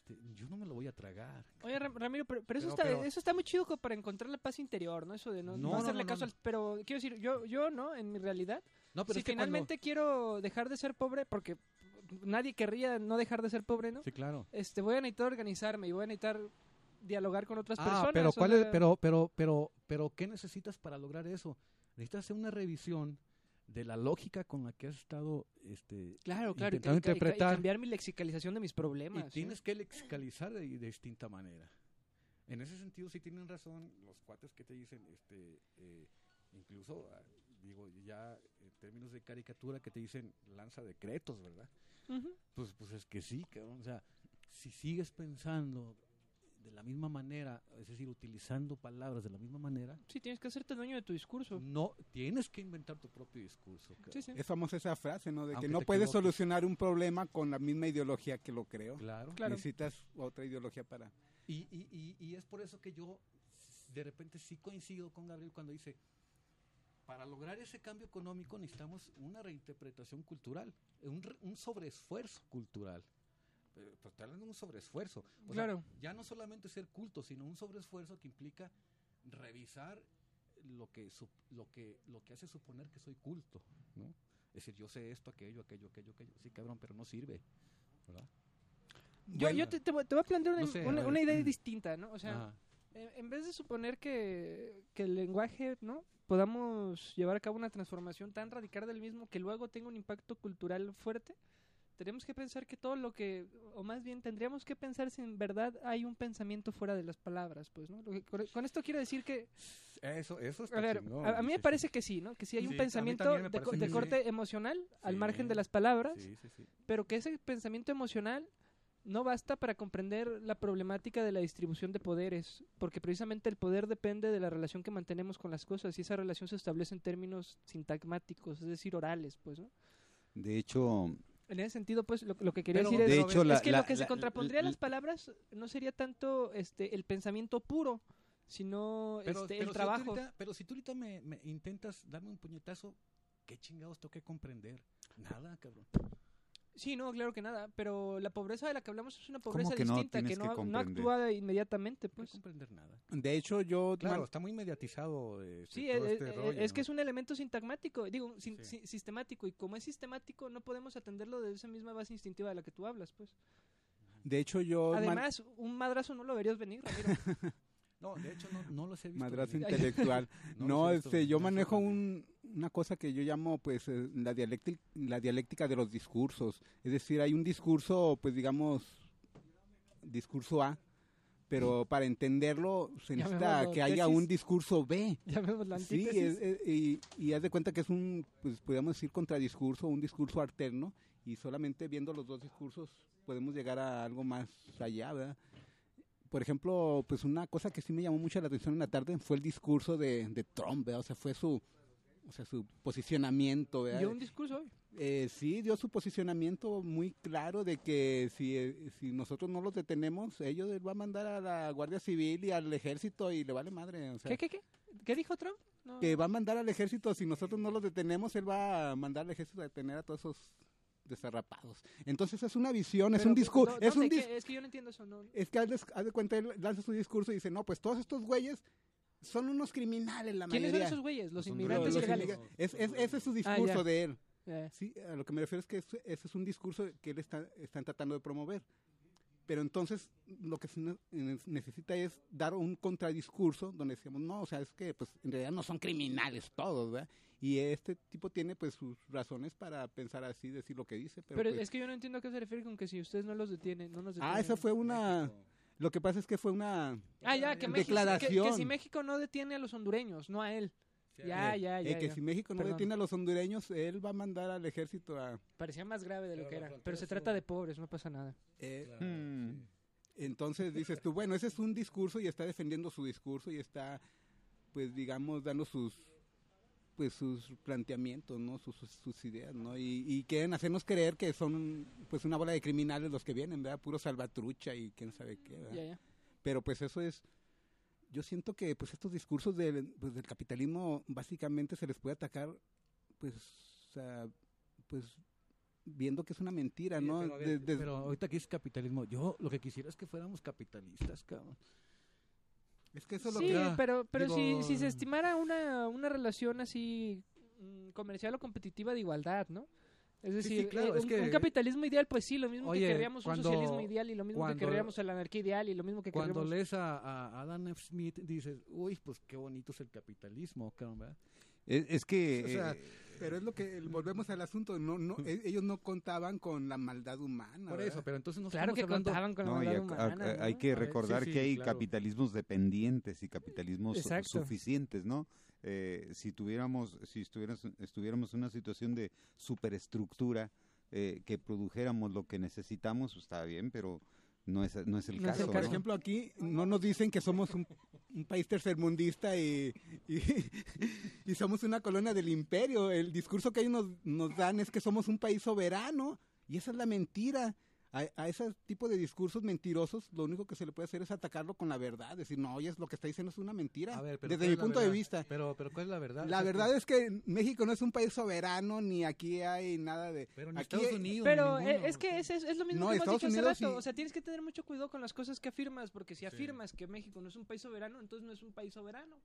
este, yo no me lo voy a tragar.
Oye, Ram- Ramiro, pero, pero eso,
Pero-
está,
pero-
eso está muy chido como para encontrar la paz interior, ¿no? Eso de no,
No,
no
no,
hacerle
no,
caso
no.
al... Pero quiero decir, yo, yo ¿no? En mi realidad,
No, pero
si
es que
finalmente quiero dejar de ser pobre, porque nadie querría no dejar de ser pobre, ¿no?
cuando... Sí, claro.
Este, voy a necesitar organizarme y voy a necesitar dialogar con otras
Ah,
personas.
pero
o
cuál
sea,
es, pero, pero, pero, pero, ¿qué necesitas para lograr eso? Necesitas hacer una revisión de la lógica con la que has estado, este,
Claro, claro, y,
intentando
ca- y ca- y
interpretar.
cambiar mi lexicalización de mis problemas.
Y
¿sí?
tienes que lexicalizar de, de distinta manera. En ese sentido, sí tienen razón los cuates que te dicen, este, eh, incluso, ah, digo, ya en términos de caricatura, que te dicen lanza decretos, ¿verdad?
Ujú.
Pues, pues es que sí, cabrón. O sea, si sigues pensando de la misma manera, es decir, utilizando palabras de la misma manera,
Sí, tienes que hacerte dueño de tu discurso.
no tienes que inventar tu propio discurso. cabrón.
Sí, sí.
Es famosa esa frase, ¿no? De
Aunque
que no
te
puedes
equivoques.
solucionar un problema con la misma ideología que lo creó.
Claro.
Claro.
Necesitas otra ideología para...
Y, y, y, y es por eso que yo de repente sí coincido con Gabriel cuando dice, para lograr ese cambio económico necesitamos una reinterpretación cultural, un, re- un sobreesfuerzo cultural. Pero, pero estoy hablando de un sobreesfuerzo. O sea,
Claro.
ya no solamente ser culto, sino un sobreesfuerzo que implica revisar lo que, sup- lo que, lo que hace suponer que soy culto, ¿no? Es decir, yo sé esto, aquello, aquello, aquello, aquello. Sí, cabrón, pero no sirve, ¿verdad?
Yo,
Bueno.
yo te, te voy te voy a plantear una,
No sé, a
una-
ver.
una idea distinta, ¿no? O sea,
Ajá.
en en vez de suponer que, que el lenguaje, ¿no? Podamos llevar a cabo una transformación tan radical del mismo que luego tenga un impacto cultural fuerte, tenemos que pensar que todo lo que, o más bien tendríamos que pensar si en verdad hay un pensamiento fuera de las palabras, pues, ¿no? Lo que- con, con esto quiero decir que,
Eso, eso está
a ver,
chingón,
a, a mí
sí,
me
sí.
parece que sí, ¿no? Que sí hay
Sí,
un
a mí
pensamiento
también me
de, co-
parece
de
que
corte
sí.
emocional al
Sí.
margen de las palabras,
Sí, sí, sí.
pero que ese pensamiento emocional no basta para comprender la problemática de la distribución de poderes, porque precisamente el poder depende de la relación que mantenemos con las cosas y esa relación se establece en términos sintagmáticos, es decir, orales, pues, ¿no?
De hecho,
En ese sentido, pues, lo, lo que quería
Pero,
decir es,
de
pero,
hecho,
es
la-
que
la-
lo que se
la-
contrapondría a
la-
las palabras no sería tanto este el pensamiento puro, sino
Pero,
este
pero
el
si
trabajo.
tú ahorita- pero si tú ahorita me, me intentas darme un puñetazo, ¿qué chingados tengo que comprender? Nada, cabrón.
Sí, no, claro que nada, pero la pobreza de la que hablamos es una pobreza
que no
distinta, que
tienes que
no, no
comprender?
actúa inmediatamente,
No
pues.
comprender nada.
De hecho, yo...
Claro,
man-
está muy mediatizado. Este,
Sí,
todo
es,
este
es-
rollo,
es que
¿no?
es un elemento sintagmático, digo, sin-
Sí.
si- sistemático, y como es sistemático, no podemos atenderlo de esa misma base instintiva de la que tú hablas, pues.
De hecho, yo... man-
Además, un madrazo no lo verías venir, Ramiro.
No, de hecho, no, no los he visto.
Madrazo
venir.
intelectual.
No
No,
los he visto
este,
venir,
yo
me
manejo
sorprende.
un, una cosa que yo llamo, pues, eh, la dialéctica, la dialéctica de los discursos. Es decir, hay un discurso, pues, digamos, discurso A, pero para entenderlo se necesita
Llamémoslo
que haya
tesis.
un discurso B.
Llamémoslo la
Sí,
antítesis.
es- es- y, y haz de cuenta que es un, pues, podríamos decir, contradiscurso, un discurso alterno, y solamente viendo los dos discursos podemos llegar a algo más allá, ¿verdad? Por ejemplo, pues una cosa que sí me llamó mucho la atención en la tarde fue el discurso de, de Trump, ¿verdad? O sea, fue su, o sea, su posicionamiento, ¿verdad?
Dio un discurso hoy.
Eh, sí, dio su posicionamiento muy claro de que si, eh, si nosotros no los detenemos, ellos él va a mandar a la Guardia Civil y al Ejército y le vale madre, o sea,
¿Qué, qué, qué? ¿Qué dijo Trump? No.
que va a mandar al Ejército, si nosotros no los detenemos, él va a mandar al Ejército a detener a todos esos desarrapados. Entonces es una visión, es
Pero,
un discurso,
¿dó-
es
dónde?
un dis-
¿Qué? Es que yo no entiendo eso, no.
es que haz de, haz de cuenta, él lanza su discurso y dice, no, pues todos estos güeyes son unos criminales, la
¿Quiénes son
mayoría.
esos güeyes? Los
Los
inmigrantes
Los
ilegales.
inmigra- es, es- ese es su
Ah,
discurso
ya.
de él.
Ya.
Sí, a lo que me refiero es que es- ese es un discurso que él está, están tratando de promover. Pero entonces lo que se ne- necesita es dar un contradiscurso donde decimos, no, o sea, es que pues en realidad no son criminales todos, ¿verdad? Y este tipo tiene pues sus razones para pensar así, decir lo que dice. Pero,
Pero
pues-
es que yo no entiendo a qué se refiere con que si ustedes no los detienen, no nos detienen.
ah, esa fue una... Lo que pasa es que fue una...
Ah, ya, que, México,
declaración.
que, que si México no detiene a los hondureños, no a él. Ya,
eh,
ya,
eh,
ya.
que
ya.
si México no
Perdón.
detiene a los hondureños, él va a mandar al ejército a...
Parecía más grave de lo
Pero
que
la
era.
frontera
Pero se
sur-
trata de pobres, no pasa nada.
eh,
Claro,
Hmm.
sí.
Entonces dices tú, bueno, ese es un discurso y está defendiendo su discurso y está, pues digamos, dando sus pues sus planteamientos, ¿no? Sus, sus, sus ideas, ¿no? Y, y quieren hacernos creer que son pues una bola de criminales los que vienen, ¿verdad? Puro salvatrucha y quién sabe qué, ¿verdad?
Ya, ya.
Pero pues eso es, yo siento que pues estos discursos del, pues, del capitalismo básicamente se les puede atacar, pues, o sea, pues viendo que es una mentira,
Sí,
¿no?
pero, a ver,
De- de-
pero ahorita que es capitalismo, yo lo que quisiera es que fuéramos capitalistas, cabrón.
es que eso es lo
Sí,
que...
pero, pero
digo-
si, si se estimara una, una relación así mm, comercial o competitiva de igualdad, ¿no? Es
Sí,
decir,
sí, claro,
eh,
es
un,
que-
un capitalismo ideal, pues sí, lo mismo
Oye,
que querríamos
cuando-
un socialismo ideal y lo mismo
cuando-
que querríamos la anarquía ideal y lo mismo que
Cuando
querríamos...
lees a, a Adam F. Smith, dices, uy, pues qué bonito es el capitalismo, cabrón, ¿verdad?
Es, es que...
O sea,
eh,
Pero es lo que, volvemos al asunto, no, no, e- ellos no contaban con la maldad humana.
por
¿verdad?
eso, pero entonces no
Claro
estamos
que
hablando...
contaban con la
no, y
maldad
a- a-
humana, ¿no?
hay que
A ver,
recordar
sí, sí,
que hay
claro.
capitalismos dependientes y capitalismos su-
Exacto.
suficientes, ¿no? Eh, si tuviéramos, si estuviéramos, estuviéramos en una situación de superestructura, eh, que produjéramos lo que necesitamos, pues está bien, pero no es, no es el
No es el
caso.
Por
¿no?
ejemplo, aquí no nos dicen que somos un, un país tercermundista y, y, y somos una colonia del imperio. El discurso que ellos nos, nos dan es que somos un país soberano y esa es la mentira. A, a ese tipo de discursos mentirosos, lo único que se le puede hacer es atacarlo con la verdad. Decir, no, oye, lo que está diciendo es una mentira.
A ver, pero
Desde
¿cuál
mi
es la
punto de
verdad?
vista.
Pero, pero ¿cuál es la verdad?
La
O sea,
verdad
que-
es que México no es un país soberano, ni aquí hay nada de...
Pero ni
aquí
Estados
hay-
Unidos,
Pero
ni
eh,
ninguno,
es que
o
es,
sea.
es, es lo mismo
No,
que hemos
Estados
dicho hace
Unidos
rato.
sí.
O sea, tienes que tener mucho cuidado con las cosas que afirmas, porque si afirmas que México no es un país soberano, entonces no es un país soberano.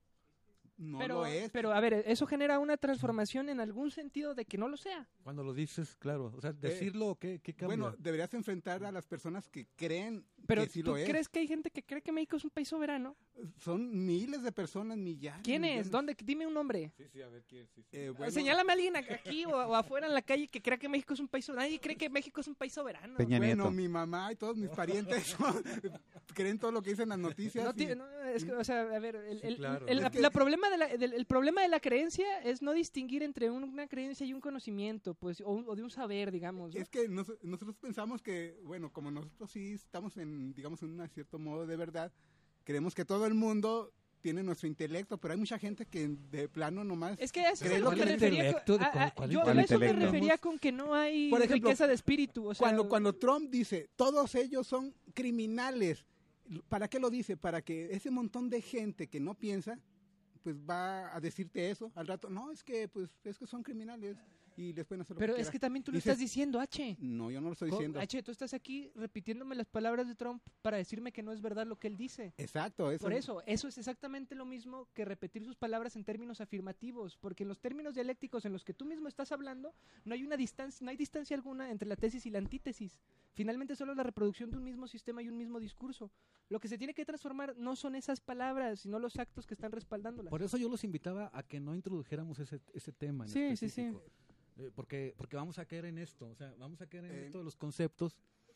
No
pero,
lo es.
pero, a ver, eso genera una transformación en algún sentido de que no lo sea.
Cuando lo dices, claro, o sea, decirlo, ¿qué, qué cambia?
Bueno, deberías enfrentar a las personas que creen
Pero
que sí
¿tú
lo es.
crees que hay gente que cree que México es un país soberano?
Son miles de personas, millares.
¿Quién
millones.
es? ¿Dónde? Dime un nombre.
Sí, sí, a ver, ¿quién? Sí, sí.
Eh, bueno,
Señálame a alguien aquí o, o afuera en la calle que crea que México es un país soberano. Nadie cree que México es un país soberano.
Peña
bueno,
Nieto.
mi mamá y todos mis parientes son- creen todo lo que dicen las noticias.
No
y-
tiene- no, es que, o sea, a ver, el,
Sí,
el-
claro.
el-
Es
la-
que-
la problema de la, del- el problema de la creencia es no distinguir entre un- una creencia y un conocimiento, pues, o, un- o de un saber, digamos. ¿no?
Es que nos- nosotros pensamos que, bueno, como nosotros sí estamos en, digamos, en un cierto modo de verdad, creemos que todo el mundo tiene nuestro intelecto, pero hay mucha gente que de plano nomás...
Es que a eso es a
¿Crees
lo
lo
que
que
me
el
refería.
intelecto?
con- a- a-
¿Cuál
yo a
intelecto?
eso me
intelecto?
refería con que no hay
Por ejemplo,
riqueza de espíritu. O sea,
Cuando, cuando Trump dice, todos ellos son criminales, ¿para qué lo dice? Para que ese montón de gente que no piensa, pues va a decirte eso al rato. No, es que pues es que son criminales y les pueden hacer lo
pero
que
es que
quieran.
también tú lo
Dices-
estás diciendo, H.
No, yo no lo estoy
Co-
diciendo.
H, tú estás aquí repitiéndome las palabras de Trump para decirme que no es verdad lo que él dice.
Exacto, eso.
Por eso, eso es exactamente lo mismo que repetir sus palabras en términos afirmativos, porque en los términos dialécticos en los que tú mismo estás hablando, no hay una distancia, no hay distancia alguna entre la tesis y la antítesis. Finalmente solo es la reproducción de un mismo sistema y un mismo discurso. Lo que se tiene que transformar no son esas palabras, sino los actos que están respaldándolas.
Por eso yo los invitaba a que no introdujéramos ese, ese tema en
Sí, sí, sí.
específico. Eh, porque, porque vamos a caer en esto, o sea, vamos a caer en
Eh.
esto de los conceptos,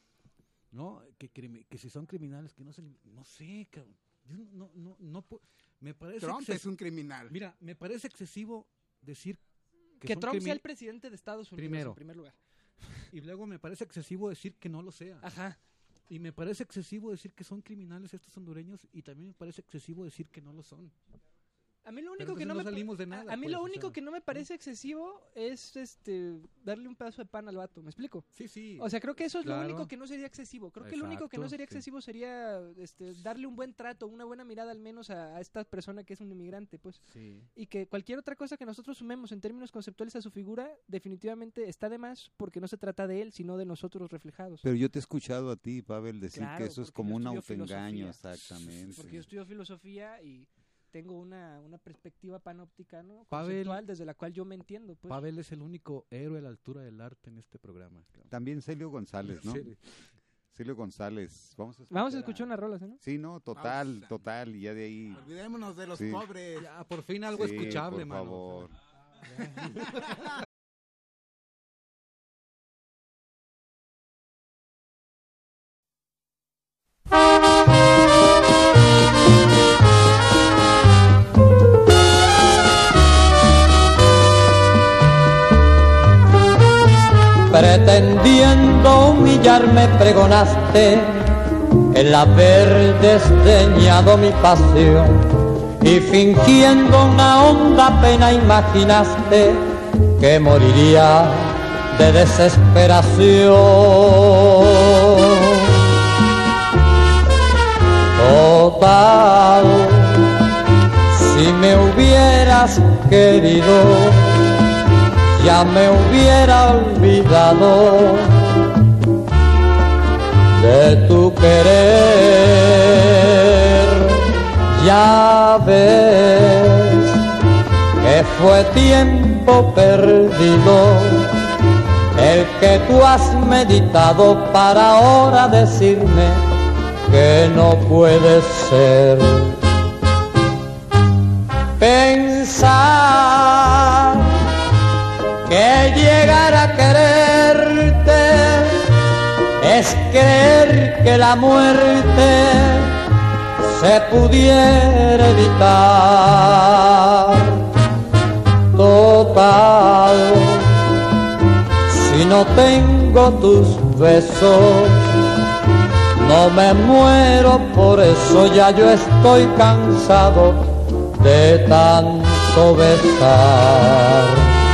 ¿no? Que, crimi- que si son criminales, que no se... No sé, cabrón. Yo no, no, no, no pu- me parece
Trump
exces-
es un criminal.
Mira, me parece excesivo decir que,
que
son
Trump sea
crimi-
el presidente de Estados Unidos
Primero.
en primer lugar.
y luego me parece excesivo decir que no lo sea.
Ajá.
Y me parece excesivo decir que son criminales estos hondureños y también me parece excesivo decir que no lo son.
A mí lo
Pero
único que
entonces
no,
no
me pa-
salimos de
a-
nada,
a, mí
pues,
lo
o
único
sea,
que no me parece excesivo es este darle un pedazo de pan al vato, ¿me explico?
Sí, sí.
O sea, creo que eso es
Claro.
lo único que no sería excesivo. Creo que lo único que no
Exacto,
sería
sí.
excesivo sería este, darle un buen trato, una buena mirada al menos a, a esta persona que es un inmigrante, pues.
Sí.
Y que cualquier otra cosa que nosotros sumemos en términos conceptuales a su figura, definitivamente está de más porque no se trata de él, sino de nosotros reflejados.
Pero yo te he escuchado a ti, Pavel, decir
Claro,
que eso es
porque
como
yo
un
estudio
autoengaño,
filosofía.
exactamente.
Porque yo estudio filosofía y tengo una, una perspectiva panóptica, ¿no?
Pavel-
Conceptual, desde la cual yo me entiendo, pues.
Pavel es el único héroe a la altura del arte en este programa. cabrón.
También Celio González, ¿no?
Sí.
Celio González. Vamos a escuchar,
Vamos a escuchar unas rolas, ¿no?
Sí, no, total,
Pausa.
total, y ya de ahí.
Olvidémonos de los
Sí.
pobres.
Ya, por fin algo
Sí,
escuchable,
por
mano.
favor.
Pretendiendo humillarme pregonaste el haber desdeñado mi pasión y fingiendo una honda pena imaginaste que moriría de desesperación. Total, si me hubieras querido ya me hubiera olvidado olvidado de tu querer. Ya ves que fue tiempo perdido el que tú has meditado para ahora decirme que no puede ser. Pensar que llegar a quererte es creer que la muerte se pudiera evitar. Total, si no tengo tus besos, no me muero, por eso ya yo estoy cansado de tanto besar.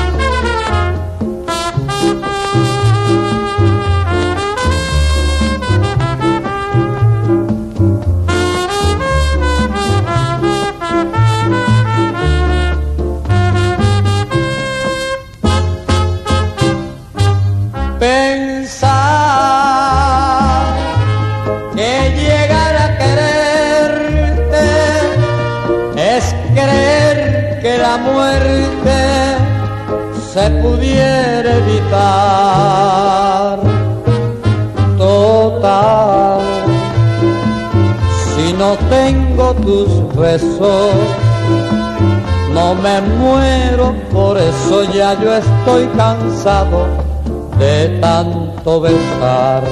Pensar que llegar a quererte es creer que la muerte se pudiera evitar. Total, si no tengo tus besos, no me muero, por eso ya yo estoy cansado de tanto besar.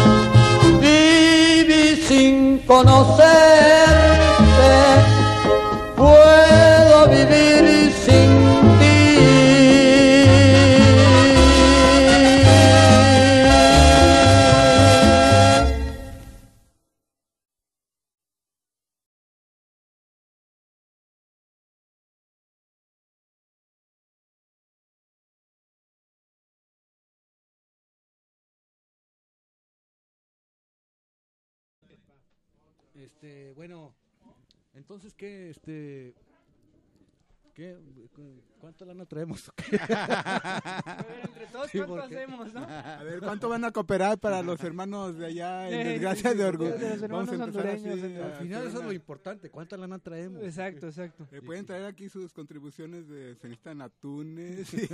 Viví sin conocerte, puedo vivir sin ti.
Este, bueno, entonces, ¿qué, este, qué, cuánto lana traemos?
A ver, entre todos,
Sí,
¿cuánto
porque-
hacemos, no?
A ver, ¿cuánto van a cooperar para los hermanos de allá en
Eh,
desgracia de orgullo?
de los hermanos hondureños,
así,
Al
a
final
hacer
eso es
una-
lo importante, ¿cuánta lana traemos?
Exacto, exacto.
Eh, pueden traer aquí sus contribuciones de se necesitan atunes y,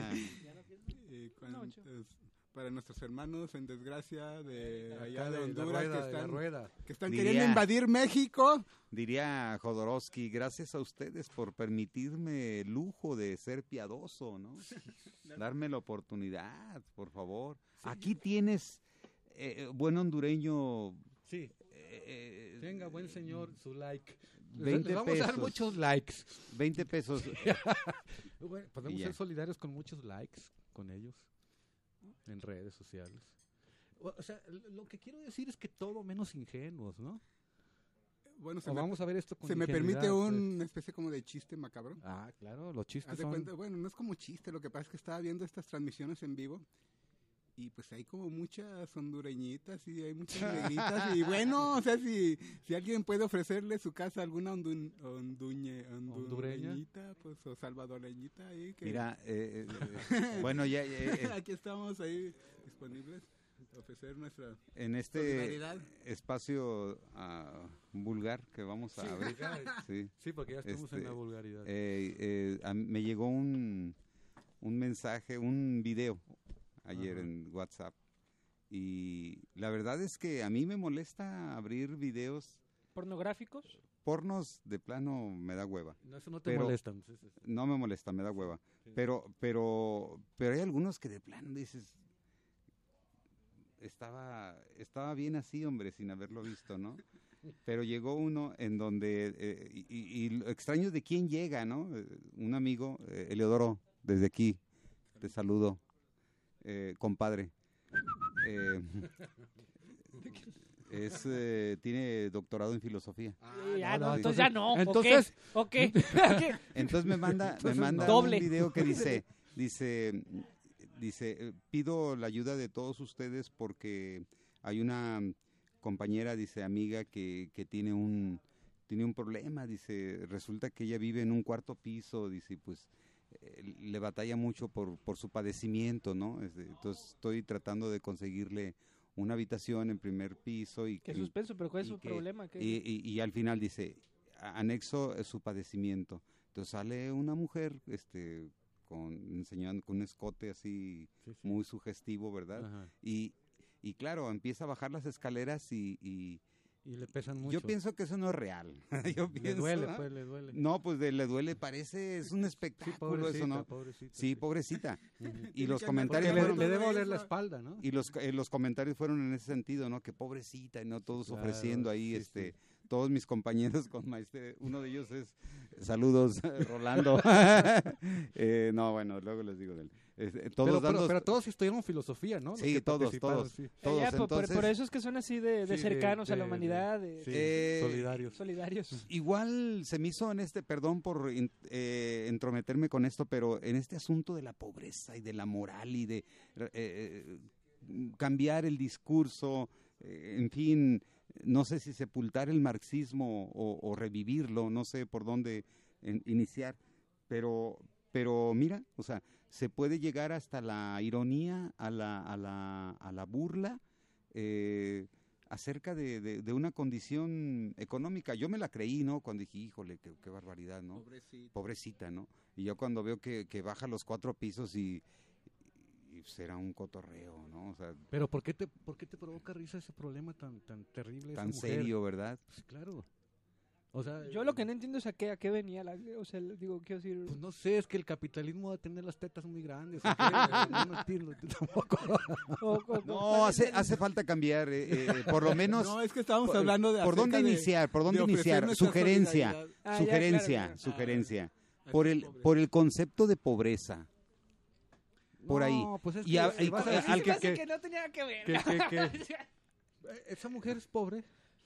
y cuántos- para nuestros hermanos en desgracia de allá
Acá
de
de la
Honduras
rueda,
que
de la
están,
rueda.
que están
Diría-
queriendo invadir México.
Diría Jodorowsky, gracias a ustedes por permitirme el lujo de ser piadoso, ¿no? Darme la oportunidad, por favor. Aquí tienes, eh, buen hondureño,
Sí,
eh,
tenga buen señor su like.
veinte
Les vamos a dar
pesos.
muchos likes.
veinte pesos.
Bueno, podemos
Y
ser
ya.
solidarios con muchos likes con ellos en redes sociales. O o sea, l- lo que quiero decir es que todo menos ingenuos, ¿no?
Bueno, se,
O
me,
vamos a ver esto con
se me permite
ingenuidad,
una especie como de chiste macabro.
pues. Ah, claro, los chistes
Haz de
son...
cuenta, bueno, no es como chiste, lo que pasa es que estaba viendo estas transmisiones en vivo y pues hay como muchas hondureñitas y hay muchas negritas y bueno, o sea, si, si alguien puede ofrecerle su casa a alguna hondu, honduñe,
¿Hondureña?
hondureñita, pues o salvadoreñita ahí que
Mira, eh, eh, bueno, ya eh, eh,
aquí estamos ahí disponibles a ofrecer nuestra
en este
solidaridad.
espacio ah, vulgar que vamos a abrir, sí,
Sí, porque ya estamos en
Este,
la vulgaridad.
eh, eh, a- me llegó un, un mensaje, un video ayer
Ajá.
en WhatsApp y la verdad es que a mí me molesta abrir videos
¿Pornográficos?
pornos, de plano me da hueva.
No, eso no te
pero-
molesta. sí, sí, sí.
No me molesta, me da hueva.
Sí.
Pero, pero, pero hay algunos que de plano dices, estaba, estaba bien así, hombre, sin haberlo visto, ¿no? Pero llegó uno en donde, eh, y, y- y lo extraño es de quién llega, ¿no? Eh, un amigo, eh, Eleodoro, desde aquí, te saludo, eh, compadre. Eh, es, eh, tiene doctorado en filosofía.
Eh, ya
no,
no,
no,
entonces ya no.
entonces-
¿O qué? ¿O qué?
Entonces me manda, me
Entonces,
manda
no.
un
Doble.
video que dice, dice, dice, eh, pido la ayuda de todos ustedes porque hay una compañera, dice, amiga que, que tiene un, tiene un problema, dice, resulta que ella vive en un cuarto piso, dice, pues eh, le batalla mucho por, por su padecimiento, ¿no? Este, entonces estoy tratando de conseguirle una habitación en primer piso y
Qué
y-
suspenso, pero ¿cuál es
y
su
que-
problema? ¿Qué-
y, y- y al final dice, a- anexo eh, su padecimiento. Entonces sale una mujer este, con, enseñando, con un escote así
Sí, sí.
muy sugestivo, ¿verdad?
Ajá.
Y, y claro, empieza a bajar las escaleras y, y
Y le pesan mucho.
yo pienso que eso no es real. Yo
Le
pienso,
duele,
¿ah?
pues, le duele.
No, pues de- le duele, parece, es un
Sí,
espectáculo
pobrecita,
eso, ¿no?
pobrecita.
Sí, pobrecita.
Ujú.
Y los
que andar
comentarios
Porque le,
fueron,
le debe
todo
oler la
eso.
espalda, ¿no?
y los, eh, los comentarios fueron en ese sentido, ¿no? Que pobrecita, y no todos
Claro,
ofreciendo ahí,
sí,
este,
sí.
todos mis compañeros con maestre, uno de ellos es, saludos, Rolando. Eh, no, bueno, luego les digo de él. Este, todos
pero, pero,
dando,
pero todos estudiaron filosofía, ¿no? Los
Sí,
que
todos,
participaron,
todos.
sí.
todos,
Ya, por- por,
entonces,
por eso es que son así de, de
Sí, de-
cercanos a la
de-
humanidad,
de-
de,
sí,
Eh,
solidarios.
solidarios.
igual se me hizo en este, perdón por in- eh, entrometerme con esto, pero en este asunto de la pobreza y de la moral y de eh, eh, cambiar el discurso, eh, en fin, no sé si sepultar el marxismo o, o revivirlo, no sé por dónde en- iniciar, pero, pero mira, o sea, se puede llegar hasta la ironía, a la, a la, a la burla, eh, acerca de, de, de una condición económica. Yo me la creí, ¿no? Cuando dije, híjole, qué, qué barbaridad, ¿no?
Pobrecito.
Pobrecita, ¿no? Y yo cuando veo que, que baja los cuatro pisos y, y será un cotorreo, ¿no? O sea,
Pero ¿por qué te, por qué te provoca risa ese problema tan, tan terrible? de esa
tan
mujer?
serio, ¿verdad?
Pues claro. O sea,
Yo lo que no entiendo es a qué, a qué venía, la, o sea, digo, quiero decir...
Pues no sé, es que el capitalismo va a tener las tetas muy grandes. ¿o qué? no, no entiendo tampoco.
o- o- o-
No,
¿cuál es
hace,
el-
hace falta cambiar, eh, eh, por lo menos...
No, es que estábamos
por,
hablando de
¿por
acerca
dónde
de-
iniciar? ¿Por dónde
de ofrecer
iniciar?
nuestra
Sugerencia,
solidaridad
Ah, ya,
sugerencia,
claro, claro.
sugerencia.
Ah,
Por
a
el,
estos pobres.
por el concepto de pobreza. Por ahí.
No, pues es
Y
que,
a- y
vas
co-
a decir
al
Se
que,
me hace
que-
que no tenía que ver.
que- que- que- esa mujer es pobre.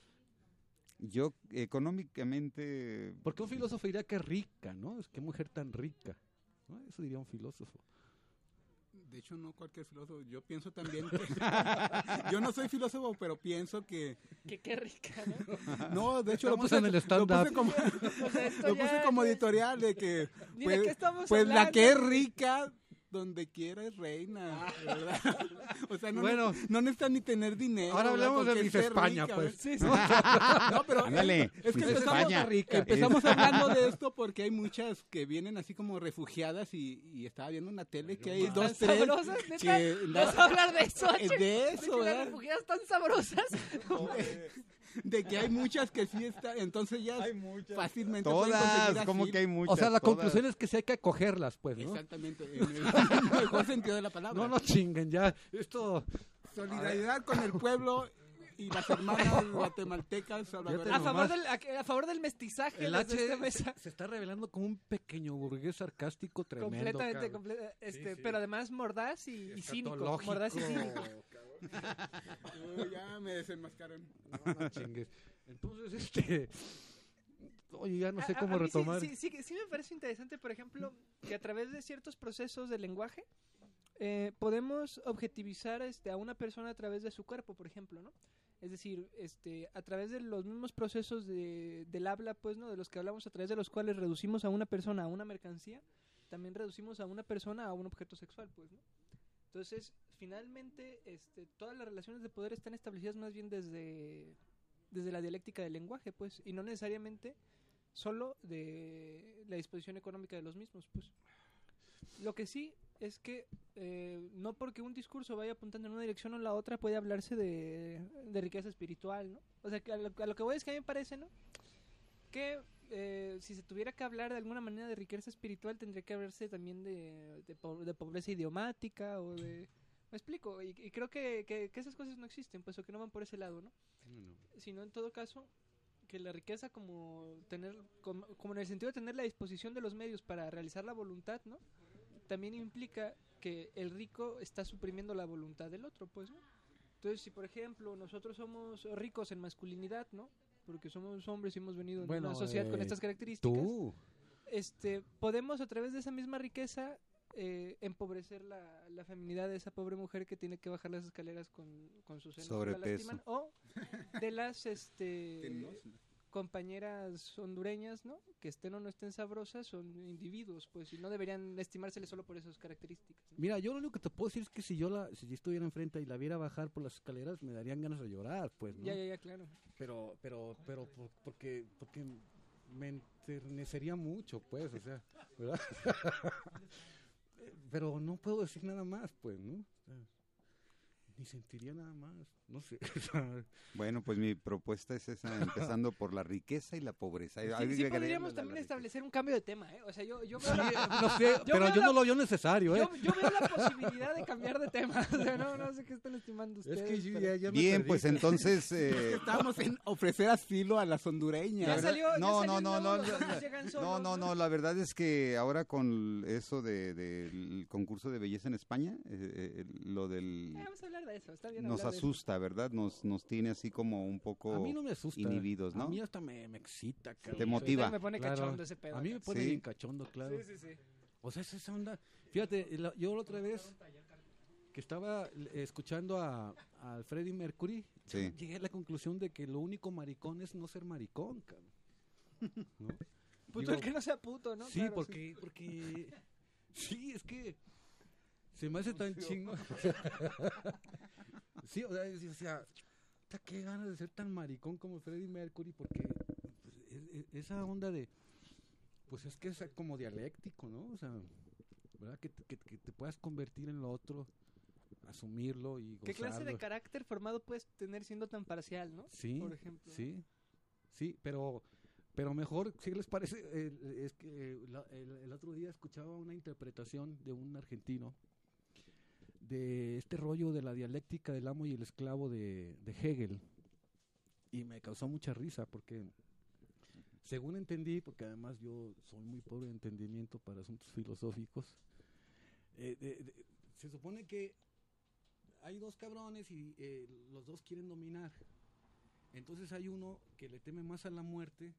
Yo económicamente...
Porque un filósofo diría que es rica, ¿no? Es que mujer tan rica. ¿no? Eso diría un filósofo.
De hecho, no cualquier filósofo. Yo pienso también que... yo no soy filósofo, pero pienso que...
Que qué rica, ¿no?
No, de hecho,
Estamos
lo puse,
en el
lo
stand-up.
puse como,
O sea, esto
lo puse
ya-
como editorial de que...
Ni de
Pues,
qué estamos
pues la
hablando.
que es rica, donde quiera es reina, ¿verdad? O sea, no,
Bueno.
ne- no necesita ni tener dinero.
Ahora
¿verdad?
hablemos de
Porque
Miss
ser
España,
rica,
pues.
¿verdad? No, pero
Ándale,
es que
Miss
empezamos,
España.
empezamos hablando de esto porque hay muchas que vienen así como refugiadas y, y estaba viendo una tele que hay dos,
¿Tan
tres
sabrosas, neta?
que
¿Vas a hablar de eso?
es
che?
de
¿De
eso,
que las
¿verdad?
refugiadas tan sabrosas?
De que hay muchas que sí están, entonces ya fácilmente pueden
Todas,
conseguir
como
asilo.
que hay muchas.
O sea, la
todas.
conclusión es que sí hay que acogerlas, pues, ¿no?
Exactamente, en el mejor sentido de la palabra.
No, no chinguen, ya. Esto.
Solidaridad con el pueblo y las hermanas guatemaltecas salvadoreñas.
A favor,
nomás.
del, a, a favor del mestizaje
El
las de
H
esta mesa.
se está revelando como un pequeño burgués sarcástico tremendo.
Completamente,
cabrón.
comple- este,
sí.
pero además mordaz y, y cínico.
Escatológico.
Mordaz y cínico.
No, ya me desenmascaron.
No, no chingues. Entonces, este. Oye, ya no sé
A- a-
cómo
a mí sí-
retomar.
Sí, sí, sí me parece interesante, por ejemplo, que a través de ciertos procesos de lenguaje eh, podemos objetivizar este, a una persona a través de su cuerpo, por ejemplo, ¿no? Es decir, este, a través de los mismos procesos de, del habla, pues, ¿no? De los que hablamos, a través de los cuales reducimos a una persona a una mercancía, también reducimos a una persona a un objeto sexual, pues, ¿no? Entonces, finalmente, este, todas las relaciones de poder están establecidas más bien desde, desde la dialéctica del lenguaje, pues, y no necesariamente solo de la disposición económica de los mismos, pues. Lo que sí es que eh, no porque un discurso vaya apuntando en una dirección o en la otra puede hablarse de, de riqueza espiritual, ¿no? O sea, que a, lo, a lo que voy es que a mí me parece, ¿no? Que eh, si se tuviera que hablar de alguna manera de riqueza espiritual tendría que hablarse también de, de, po- de pobreza idiomática o de... Me explico, y, y creo que, que, que esas cosas no existen, pues, o que no van por ese lado, ¿no? Sino en todo caso que la riqueza como tener como, como en el sentido de tener la disposición de los medios para realizar la voluntad, ¿no? También implica que el rico está suprimiendo la voluntad del otro, pues, ¿no? Entonces, si por ejemplo nosotros somos ricos en masculinidad, ¿no? Porque somos hombres y hemos venido
Bueno,
en una sociedad con
eh,
estas características,
Tú.
este, podemos a través de esa misma riqueza eh, empobrecer la, la feminidad de esa pobre mujer que tiene que bajar las escaleras con, con sus senos que la
Sobrepeso.
lastiman, o de las este
Tenos.
compañeras hondureñas, ¿no? Que estén o no estén sabrosas, son individuos, pues, y no deberían estimársele solo por esas características, ¿no?
Mira, yo lo único que te puedo decir es que si yo la, si yo estuviera enfrente y la viera bajar por las escaleras, me darían ganas de llorar, pues, ¿no?
Ya, ya, ya, claro.
Pero, pero, pero, por- porque, porque me enternecería mucho, pues, o sea, ¿verdad? Pero no puedo decir nada más, pues, ¿no? O sea, ni sentiría nada más, no sé. o sea,
Bueno, pues mi propuesta es esa, empezando por la riqueza y la pobreza.
Sí,
Hay que
sí
agregarle
podríamos
la-
también
la
establecer un cambio de tema, ¿eh? O sea, yo, yo,
sí,
veo,
no sé,
Yo
pero
veo
yo
la-
no lo veo necesario, ¿eh?
yo, yo veo la posibilidad de cambiar de tema. O sea, no, no sé qué están estimando
Es
ustedes.
que yo
pero-
ya, ya me
Bien,
perdí.
pues entonces... eh,
Estábamos en ofrecer asilo a las hondureñas.
Ya
verdad-
salió, ya
no,
salió
no, no,
el nuevo,
no,
los
no,
hombres
no,
llegan
no,
solos,
no, no, la verdad es que ahora con eso de, del concurso de belleza en España, eh, eh, lo del...
Eh, vamos a hablar de eso, está bien
Nos
hablar de eso.
asusta, ¿verdad? Nos, nos tiene así como un poco
A mí no me asusta.
inhibidos, ¿no?
A mí hasta me, me excita, cabrón.
Te motiva.
Me pone
Claro.
cachondo ese pedo.
A mí me
acá.
pone
Sí.
bien cachondo, claro.
Sí, sí, sí.
O sea, es esa onda. Fíjate, la- yo la otra vez que estaba eh, escuchando a, a Freddie Mercury,
Sí.
llegué a la conclusión de que lo único maricón es no ser maricón, cabrón. ¿No?
Puto
Digo,
el que no sea puto, ¿no?
sí,
Claro,
porque, porque, sí, es que se me hace tan chingo. Sí, o sea, es- o sea, puta, qué ganas de ser tan maricón como Freddie Mercury, porque pues, es- es- esa onda de, pues es que es como dialéctico, ¿no? O sea, ¿verdad? Que, te- que, que te puedas convertir en lo otro, asumirlo y
¿Qué clase de
gozarlo.
carácter formado puedes tener siendo tan parcial, no?
Sí,
Por ejemplo.
sí, sí, pero, pero mejor, si les parece, eh, es que eh, la- el, el otro día escuchaba una interpretación de un argentino de este rollo de la dialéctica del amo y el esclavo de, de Hegel, y me causó mucha risa porque, según entendí, porque además yo soy muy pobre de entendimiento para asuntos filosóficos, eh, de- de- se supone que hay dos cabrones y eh, los dos quieren dominar. Entonces hay uno que le teme más a la muerte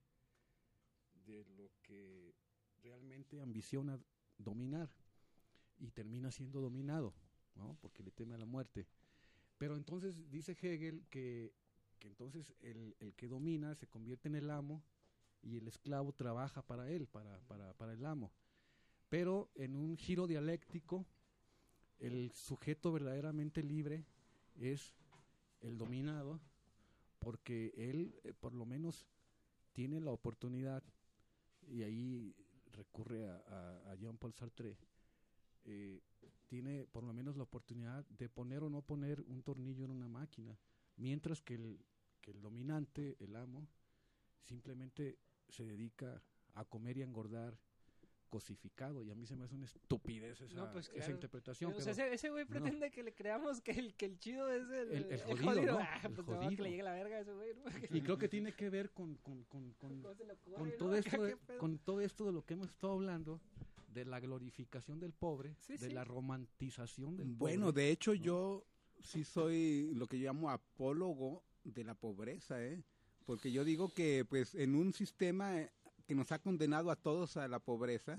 de lo que realmente ambiciona dominar y termina siendo dominado, ¿no? Porque le teme a la muerte. Pero entonces dice Hegel que, que entonces el, el que domina se convierte en el amo y el esclavo trabaja para él, para, para, para el amo. Pero en un giro dialéctico, el sujeto verdaderamente libre es el dominado, porque él eh, por lo menos tiene la oportunidad, y ahí recurre a, a, a Jean-Paul Sartre, eh, tiene por lo menos la oportunidad de poner o no poner un tornillo en una máquina, mientras que el, que el dominante, el amo, simplemente se dedica a comer y a engordar cosificado, y a mí se me hace una estupidez esa,
No, pues,
esa
claro.
interpretación.
O sea,
pero-
ese, ese güey
no.
pretende que le creamos que el, que el chido es el,
El- el jodido, ¿no?
Ah,
El
pues no, que
jodido.
le llegue la verga a ese güey, ¿no?
Y creo que tiene que ver con, con, con, con,
¿Cómo se le ocurre,
con
no?
todo esto de,
¿Qué pedo?
con todo esto de lo que hemos estado hablando, de la glorificación del pobre,
Sí,
de
sí.
la romantización del
Bueno,
pobre.
de hecho
¿no?
yo sí soy lo que yo llamo apólogo de la pobreza, ¿eh? Porque yo digo que pues en un sistema eh, que nos ha condenado a todos a la pobreza,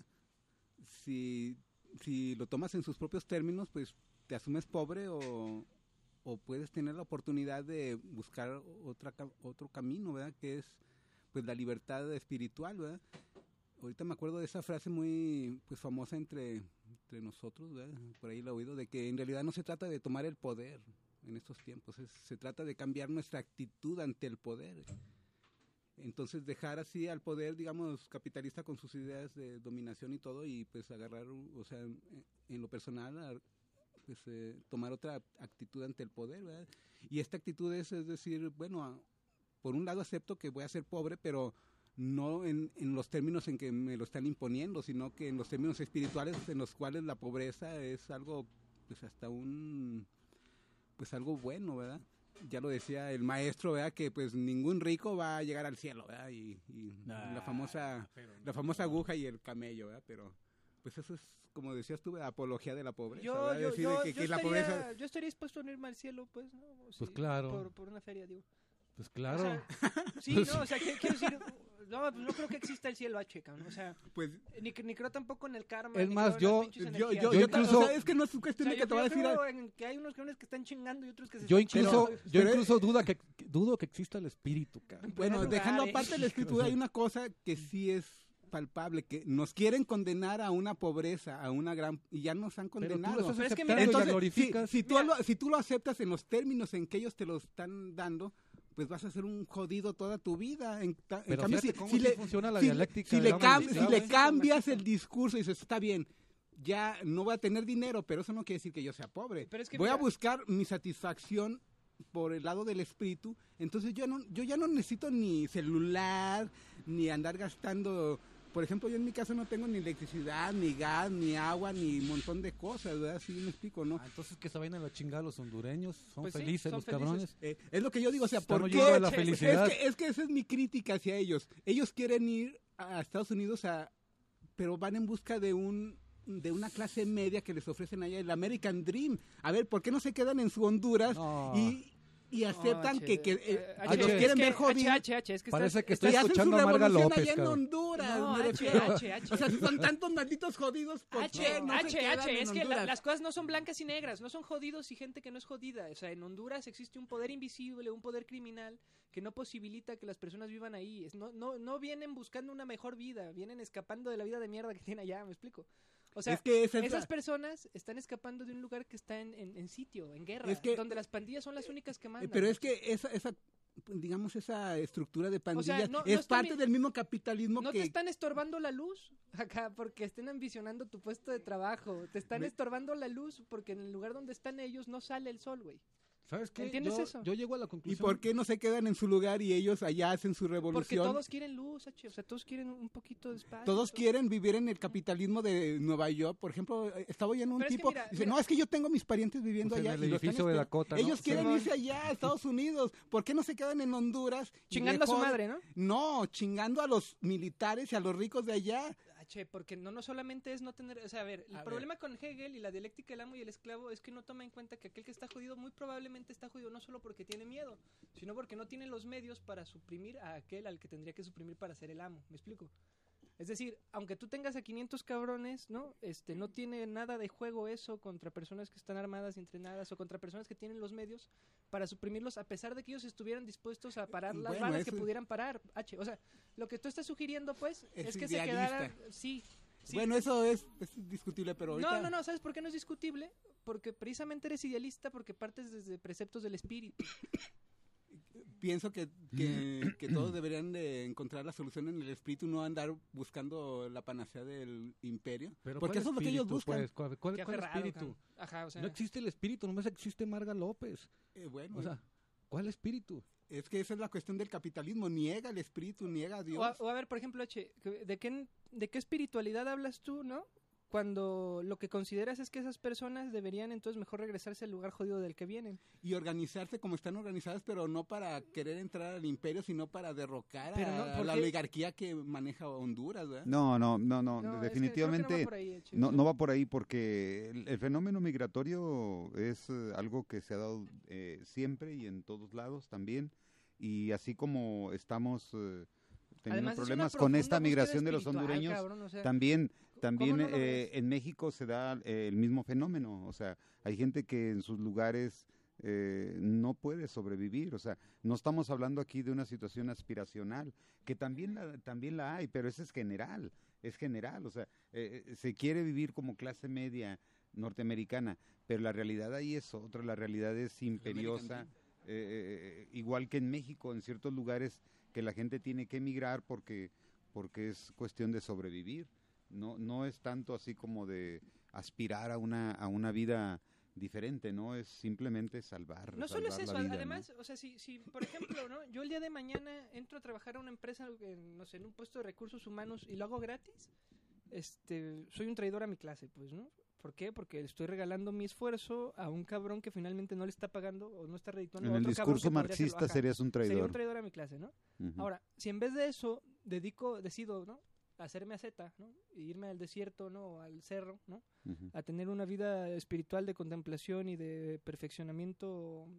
si, si lo tomas en sus propios términos, pues te asumes pobre o, o puedes tener la oportunidad de buscar otra, ca- otro camino, ¿verdad? Que es pues la libertad espiritual, ¿verdad? Ahorita me acuerdo de esa frase muy pues famosa entre, entre nosotros, ¿verdad? Por ahí lo he oído, de que en realidad no se trata de tomar el poder en estos tiempos, es- se trata de cambiar nuestra actitud ante el poder. Entonces dejar así al poder, digamos, capitalista con sus ideas de dominación y todo, y pues agarrar, o sea, en, en lo personal, a- pues eh, tomar otra actitud ante el poder, ¿verdad? Y esta actitud es, es decir, bueno, a- por un lado acepto que voy a ser pobre, pero no en, en los términos en que me lo están imponiendo, sino que en los términos espirituales en los cuales la pobreza es algo, pues hasta un, pues algo bueno, ¿verdad? Ya lo decía el maestro, ¿verdad? Que pues ningún rico va a llegar al cielo, ¿verdad? Y, y la famosa, la famosa aguja y el camello, ¿verdad? Pero pues eso es, como decías tú, ¿verdad? Apología de la pobreza,
Yo,
¿verdad?
yo,
Decir
yo,
que,
yo
que la
estaría,
pobreza...
yo estaría dispuesto a unirme al cielo, pues, ¿no?
Pues claro.
Por, por una feria, digo.
Pues claro.
O sea, sí, no, o sea, ¿qué- quiero decir, no, pues no creo que exista el cielo H, cabrón, o sea,
Pues
ni, ni creo tampoco en el karma.
Es
ni
más,
creo en las
yo-
pinches
yo,
energías.
yo,
Yo
yo
incluso-
o sea, es que no es
O
cuestión
sea,
de que
yo-
te voy a
yo
decir...
creo
a-
en que hay unos cabrones que están chingando y otros que se
Yo
están
incluso,
chingando.
yo
Pero-
incluso duda que, dudo que exista el espíritu, cabrón.
Bueno,
primer
dejando
lugar,
aparte
eh.
la escritura, hay una cosa que sí es palpable, que nos quieren condenar a una pobreza, a una gran... y ya nos han
Pero tú
condenado.
lo estás
Pero es que
aceptando
mira,
y la
Entonces, si,
glorificas.
si tú
Mira.
lo, si tú lo aceptas en los términos en que ellos te lo están dando, pues vas a ser un jodido toda tu vida. En, ta- en
Pero
cambio,
fíjate
si,
cómo
si
sí
le,
funciona la
si-
dialéctica
si
del
le,
hombre
cam-
del
si
esclavo,
le
¿eh?
cambias el discurso y dices, está bien, ya no voy a tener dinero, pero eso no quiere decir que yo sea pobre.
Pero es que
voy a
mira-
buscar mi satisfacción por el lado del espíritu, entonces yo no yo ya no necesito ni celular, ni andar gastando, por ejemplo, yo en mi caso no tengo ni electricidad, ni gas, ni agua, ni un montón de cosas, ¿verdad? Sí me explico, ¿no?
Ah, entonces que se vayan a la chingada los hondureños, son
Pues sí,
felices
son
los
felices.
cabrones.
Eh, es lo que yo digo, o sea,
Están
¿por
huyendo
qué?
de la
Es
felicidad.
que, es que esa es mi crítica hacia ellos. Ellos quieren ir a Estados Unidos, a, pero van en busca de un de una clase media que les ofrecen allá el American Dream. A ver, ¿por qué no se quedan en su Honduras
No.
y, y aceptan
No,
que,
H,
que, eh,
eh,
que
H,
los
es
quieren
que
ver jodidos?
H, H, H, es que
Parece
estás-
que
estás-
estoy
Y hacen su
escuchando a Marga
revolución
López,
allá en
cabrón.
Honduras,
No,
me
H,
refiero.
H, H.
O sea, si son tantos malditos jodidos, ¿por
H,
qué no se
H,
quedan
H,
en
es que la-
Honduras?
las cosas no son blancas y negras, no son jodidos y gente que no es jodida. O sea, en Honduras existe un poder invisible, un poder criminal que no posibilita que las personas vivan ahí. Es- no, no, no vienen buscando una mejor vida, vienen escapando de la vida de mierda que tienen allá, ¿me explico? O sea,
Es que esa es
esas
la-
personas están escapando de un lugar que está en, en- en sitio, en guerra,
Es que-
donde las pandillas son las únicas que
Eh,
mandan.
Pero es que esa, esa, digamos, esa estructura de pandillas
no- no
es
está
parte
bien-
del mismo capitalismo
¿No
que...
te están estorbando la luz acá porque estén ambicionando tu puesto de trabajo? Te están
Me-
estorbando la luz porque en el lugar donde están ellos no sale el sol, güey.
¿Sabes qué?
¿Entiendes
yo,
eso?
yo llego a la
¿Y
conclusión.
por qué no se quedan en su lugar y ellos allá hacen su
Porque
revolución?
todos quieren luz, H. O sea, todos quieren un poquito de espacio.
Todos quieren vivir en el capitalismo de Nueva York. Por ejemplo, eh, estaba oyendo un
Pero es que
tipo,
mira,
dice,
mira.
no, es que yo tengo mis parientes viviendo
Pues en
allá.
el
y lo están
edificio de
esperando.
Dakota, ¿no?
Ellos quieren
Simón.
irse allá a Estados Unidos. ¿Por qué no se quedan en Honduras? y
Chingando a su
mejor-
madre, ¿no?
No, chingando a los militares y a los ricos de allá.
H, porque no, no solamente es no tener... O sea, a ver, el
A ver.
problema con Hegel y la dialéctica del amo y el esclavo es que no toma en cuenta que aquel que está jodido muy probablemente está jodido no solo porque tiene miedo, sino porque no tiene los medios para suprimir a aquel al que tendría que suprimir para ser el amo. ¿Me explico? Es decir, aunque tú tengas a quinientos cabrones, ¿no? Este, no tiene nada de juego eso contra personas que están armadas y entrenadas o contra personas que tienen los medios para suprimirlos a pesar de que ellos estuvieran dispuestos a parar las
Bueno,
balas que
eso-
pudieran parar, H. O sea, lo que tú estás sugiriendo, pues,
Es
es, que se
idealista.
quedaran... Sí, sí.
Bueno, eso es, es discutible, pero ahorita...
No, no, no, ¿sabes por qué no es discutible? Porque precisamente eres idealista porque partes desde preceptos del espíritu.
Pienso que, que, que todos deberían de encontrar la solución en el espíritu, no andar buscando la panacea del imperio.
Pero
porque
¿cuál
eso es lo que ellos
espíritu,
buscan.
pues? ¿Cuál, cuál-
Qué
cuál
aferrado,
espíritu?
cabrón. Ajá, o sea...
No existe el espíritu, nomás existe Marga López.
Eh, bueno,
O sea, ¿cuál espíritu?
es que esa es la cuestión del capitalismo. Niega el espíritu, niega a Dios.
O a, o a ver, por ejemplo, H, ¿de qué, ¿de qué espiritualidad hablas tú, no? Cuando lo que consideras es que esas personas deberían entonces mejor regresarse al lugar jodido del que vienen.
Y organizarse como están organizadas, pero no para querer entrar al imperio, sino para derrocar
Pero no,
a, a
¿por
la
qué?
oligarquía que maneja Honduras, ¿verdad?
No, no, no, no,
No, es que creo que no va
definitivamente
por ahí, H.
no, no va por ahí porque el, el fenómeno migratorio es eh, algo que se ha dado eh, siempre y en todos lados también, y así como estamos eh, teniendo
Además, es una
problemas con
profunda
esta
búsqueda
migración de los
espiritual,
hondureños,
cabrón, o sea,
también también
no lo
eh,
ves?
en México se da eh, el mismo fenómeno, o sea, hay gente que en sus lugares eh, no puede sobrevivir, o sea, no estamos hablando aquí de una situación aspiracional, que también la, también la hay, pero eso es general, es general, o sea, eh, eh, se quiere vivir como clase media norteamericana, pero la realidad ahí es otra, la realidad es imperiosa, eh, eh, igual que en México, en ciertos lugares que la gente tiene que emigrar porque, porque es cuestión de sobrevivir. No, no es tanto así como de aspirar a una, a una vida diferente, ¿no? Es simplemente salvar,
No solo es
salvar
eso,
la vida,
además, o sea, si, si, por ejemplo, ¿no? Yo el día de mañana entro a trabajar a una empresa, en, no sé, en un puesto de recursos humanos y lo hago gratis, este, soy un traidor a mi clase, pues, ¿no? ¿Por qué? Porque estoy regalando mi esfuerzo a un cabrón que finalmente no le está pagando o no está redituando
¿no?
a
En el
otro cabrón
discurso
que podría hacerlo.
marxista
Ajá.
serías un
Sería
traidor.
un traidor a mi clase, ¿no?
Ujú.
Ahora, si en vez de eso dedico, decido, ¿no? Hacerme a zeta, ¿no? Y irme al desierto, ¿no? O al cerro, ¿no?
Ujú.
A tener una vida espiritual de contemplación y de perfeccionamiento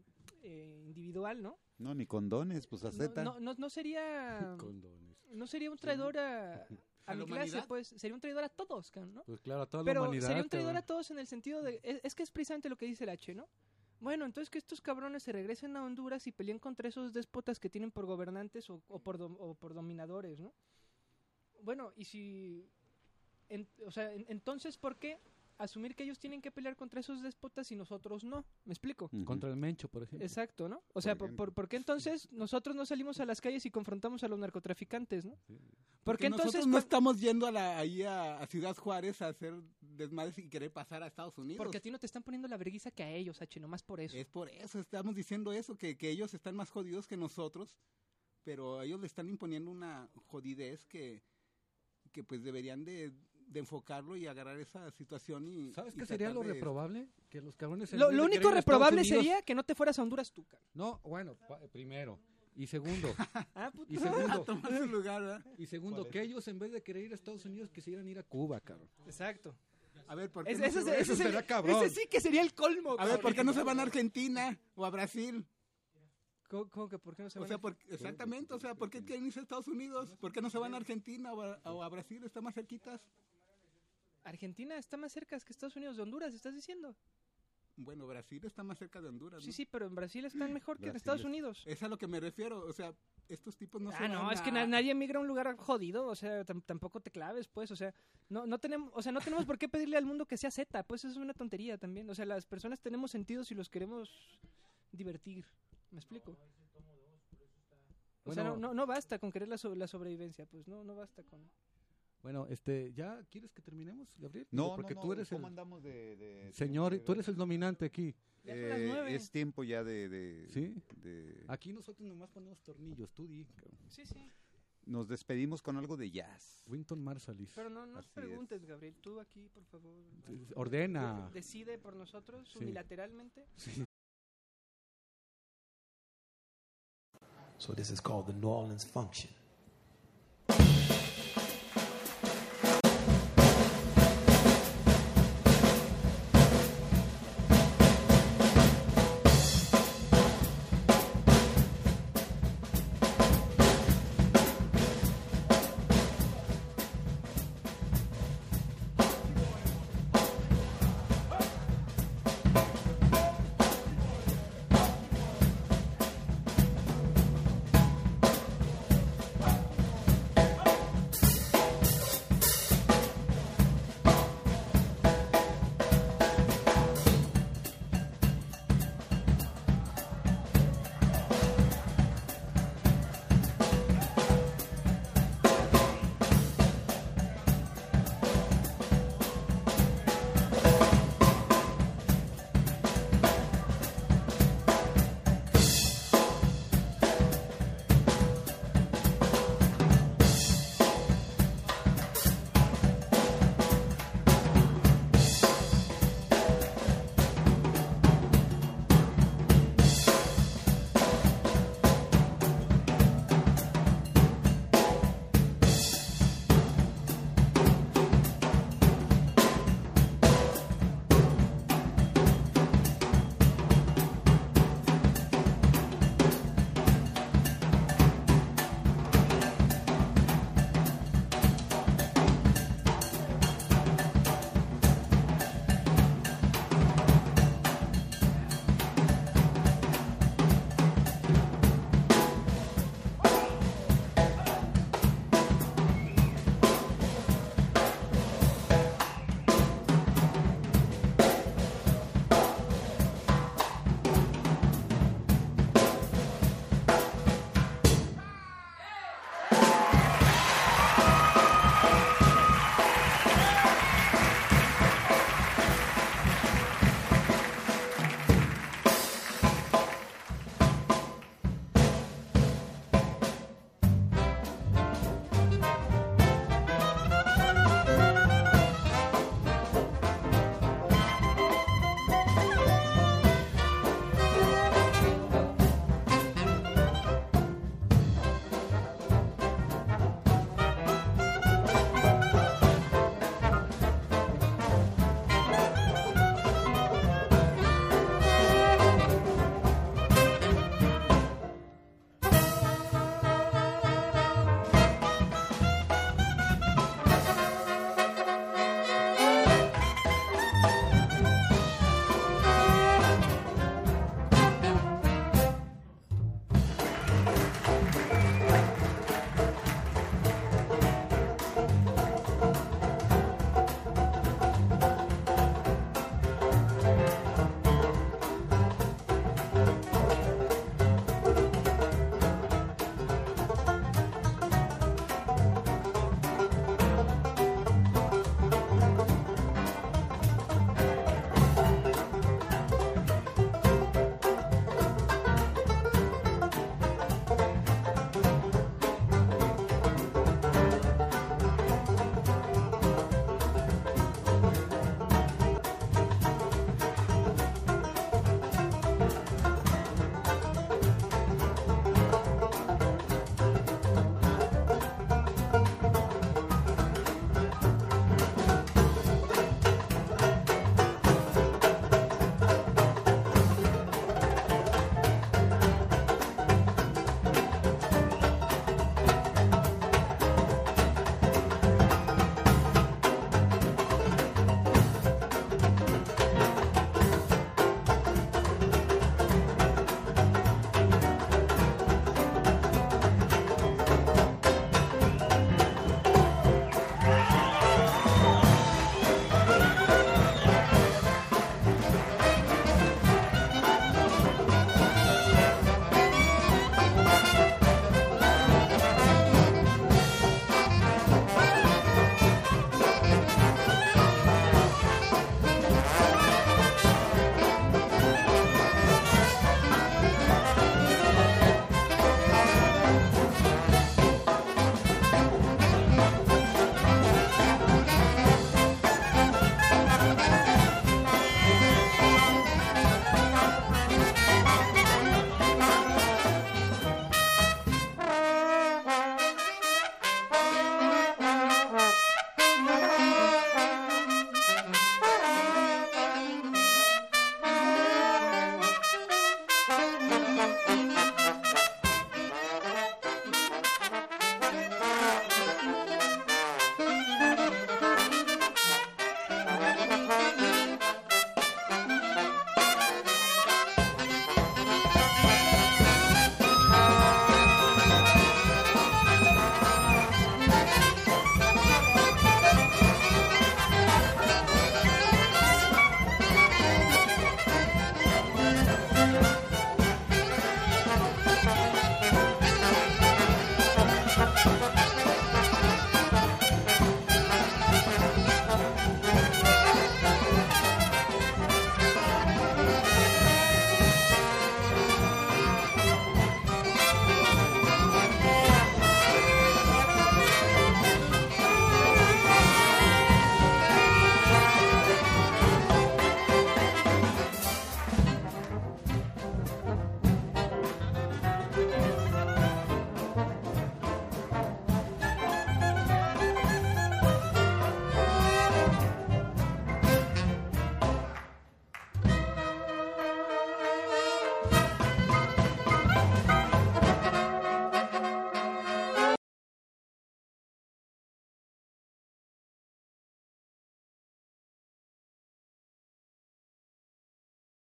eh, individual, ¿no?
No, ni condones, pues
No,
acepta.
no, no, no sería
Condones.
no sería un traidor a, a
¿A
mi
la
clase,
humanidad?
pues sería un traidor a todos, cabrón, ¿no?
Pues claro, a toda la
Pero
humanidad.
sería un traidor
cabrón.
a todos en el sentido de... Es, es que es precisamente lo que dice el H, ¿no? Bueno, entonces que estos cabrones se regresen a Honduras y peleen contra esos déspotas que tienen por gobernantes o, o, por, dom- o por dominadores, ¿no? Bueno, y si... en- o sea, en- entonces, ¿por qué asumir que ellos tienen que pelear contra esos déspotas y nosotros no? ¿Me explico?
Ujú.
Contra el Mencho, por ejemplo.
Exacto, ¿no? O sea, ¿por,
ejemplo.
por, por qué entonces nosotros no salimos a las calles y confrontamos a los narcotraficantes, ¿no?
Sí.
¿Por qué
Porque
entonces...
nosotros no
cuan-
estamos yendo a la, ahí a, a Ciudad Juárez a hacer desmadres y querer pasar a Estados Unidos.
Porque a ti no te están poniendo la vergüenza que a ellos, H, nomás por eso.
Es por eso, estamos diciendo eso, que, que ellos están más jodidos que nosotros, pero a ellos le están imponiendo una jodidez que, que pues deberían de, de enfocarlo y agarrar esa situación y...
¿Sabes
y
qué sería
tratar
lo
de-
reprobable? Que los cabrones... en
Lo,
vez
lo
de
único
querer ir a Estados
reprobable
Unidos-
sería que no te fueras a Honduras tú, cabrón.
No, bueno, pa- primero. Y segundo,
Ah, puto.
y segundo,
Tomar su lugar, ¿verdad?
y segundo, que ellos en vez de querer ir a Estados Unidos quisieran ir a Cuba, cabrón.
Exacto.
A ver, ¿por qué,
Ese,
no,
ese,
se,
ese
eso
sería-
será cabrón.
ese sí que sería el colmo,
a ver,
cabrón.
¿por qué no se van a Argentina o a Brasil?
¿Cómo, cómo que por qué no se
O
van
sea,
a-
por- exactamente, o sea, ¿por qué quieren irse a Estados Unidos? ¿Por qué no se van a Argentina o a, o a Brasil? ¿Está más cerquitas?
Argentina está más cerca que Estados Unidos de Honduras, ¿estás diciendo?
Bueno, Brasil está más cerca de Honduras,
Sí,
¿no?
sí, pero en Brasil están mejor que en
Brasil
Estados
es-
Unidos.
Es a lo que me refiero, o sea, estos tipos no se
Ah,
van
no, es que
a-
na- nadie emigra a un lugar jodido, o sea, tam- tampoco te claves, pues, o sea, no, no tenemos, o sea, no tenemos por qué pedirle al mundo que sea Z, pues eso es una tontería también, o sea, las personas tenemos sentidos y los queremos divertir, ¿me explico? O sea, no,
Bueno.
no, no basta con querer la, so- la sobrevivencia, pues, no, no basta con...
Bueno, este, ¿ya quieres que terminemos, Gabriel?
No,
Digo, porque
no,
tú
no,
eres
¿cómo
el
andamos de, de
señor,
tiempo?
tú eres el dominante aquí.
Ya son las
Eh,
nueve.
es tiempo ya de... de,
¿Sí?
de-
Aquí nosotros nomás ponemos tornillos, tú di, cabrón.
Sí, sí,
Nos despedimos con algo de jazz.
Winton Marsalis.
pero no, no
Así
preguntes, Gabriel, tú aquí, por favor.
Ordena.
Decide por nosotros
Sí.
unilateralmente.
Sí.
So this is called the New Orleans Function.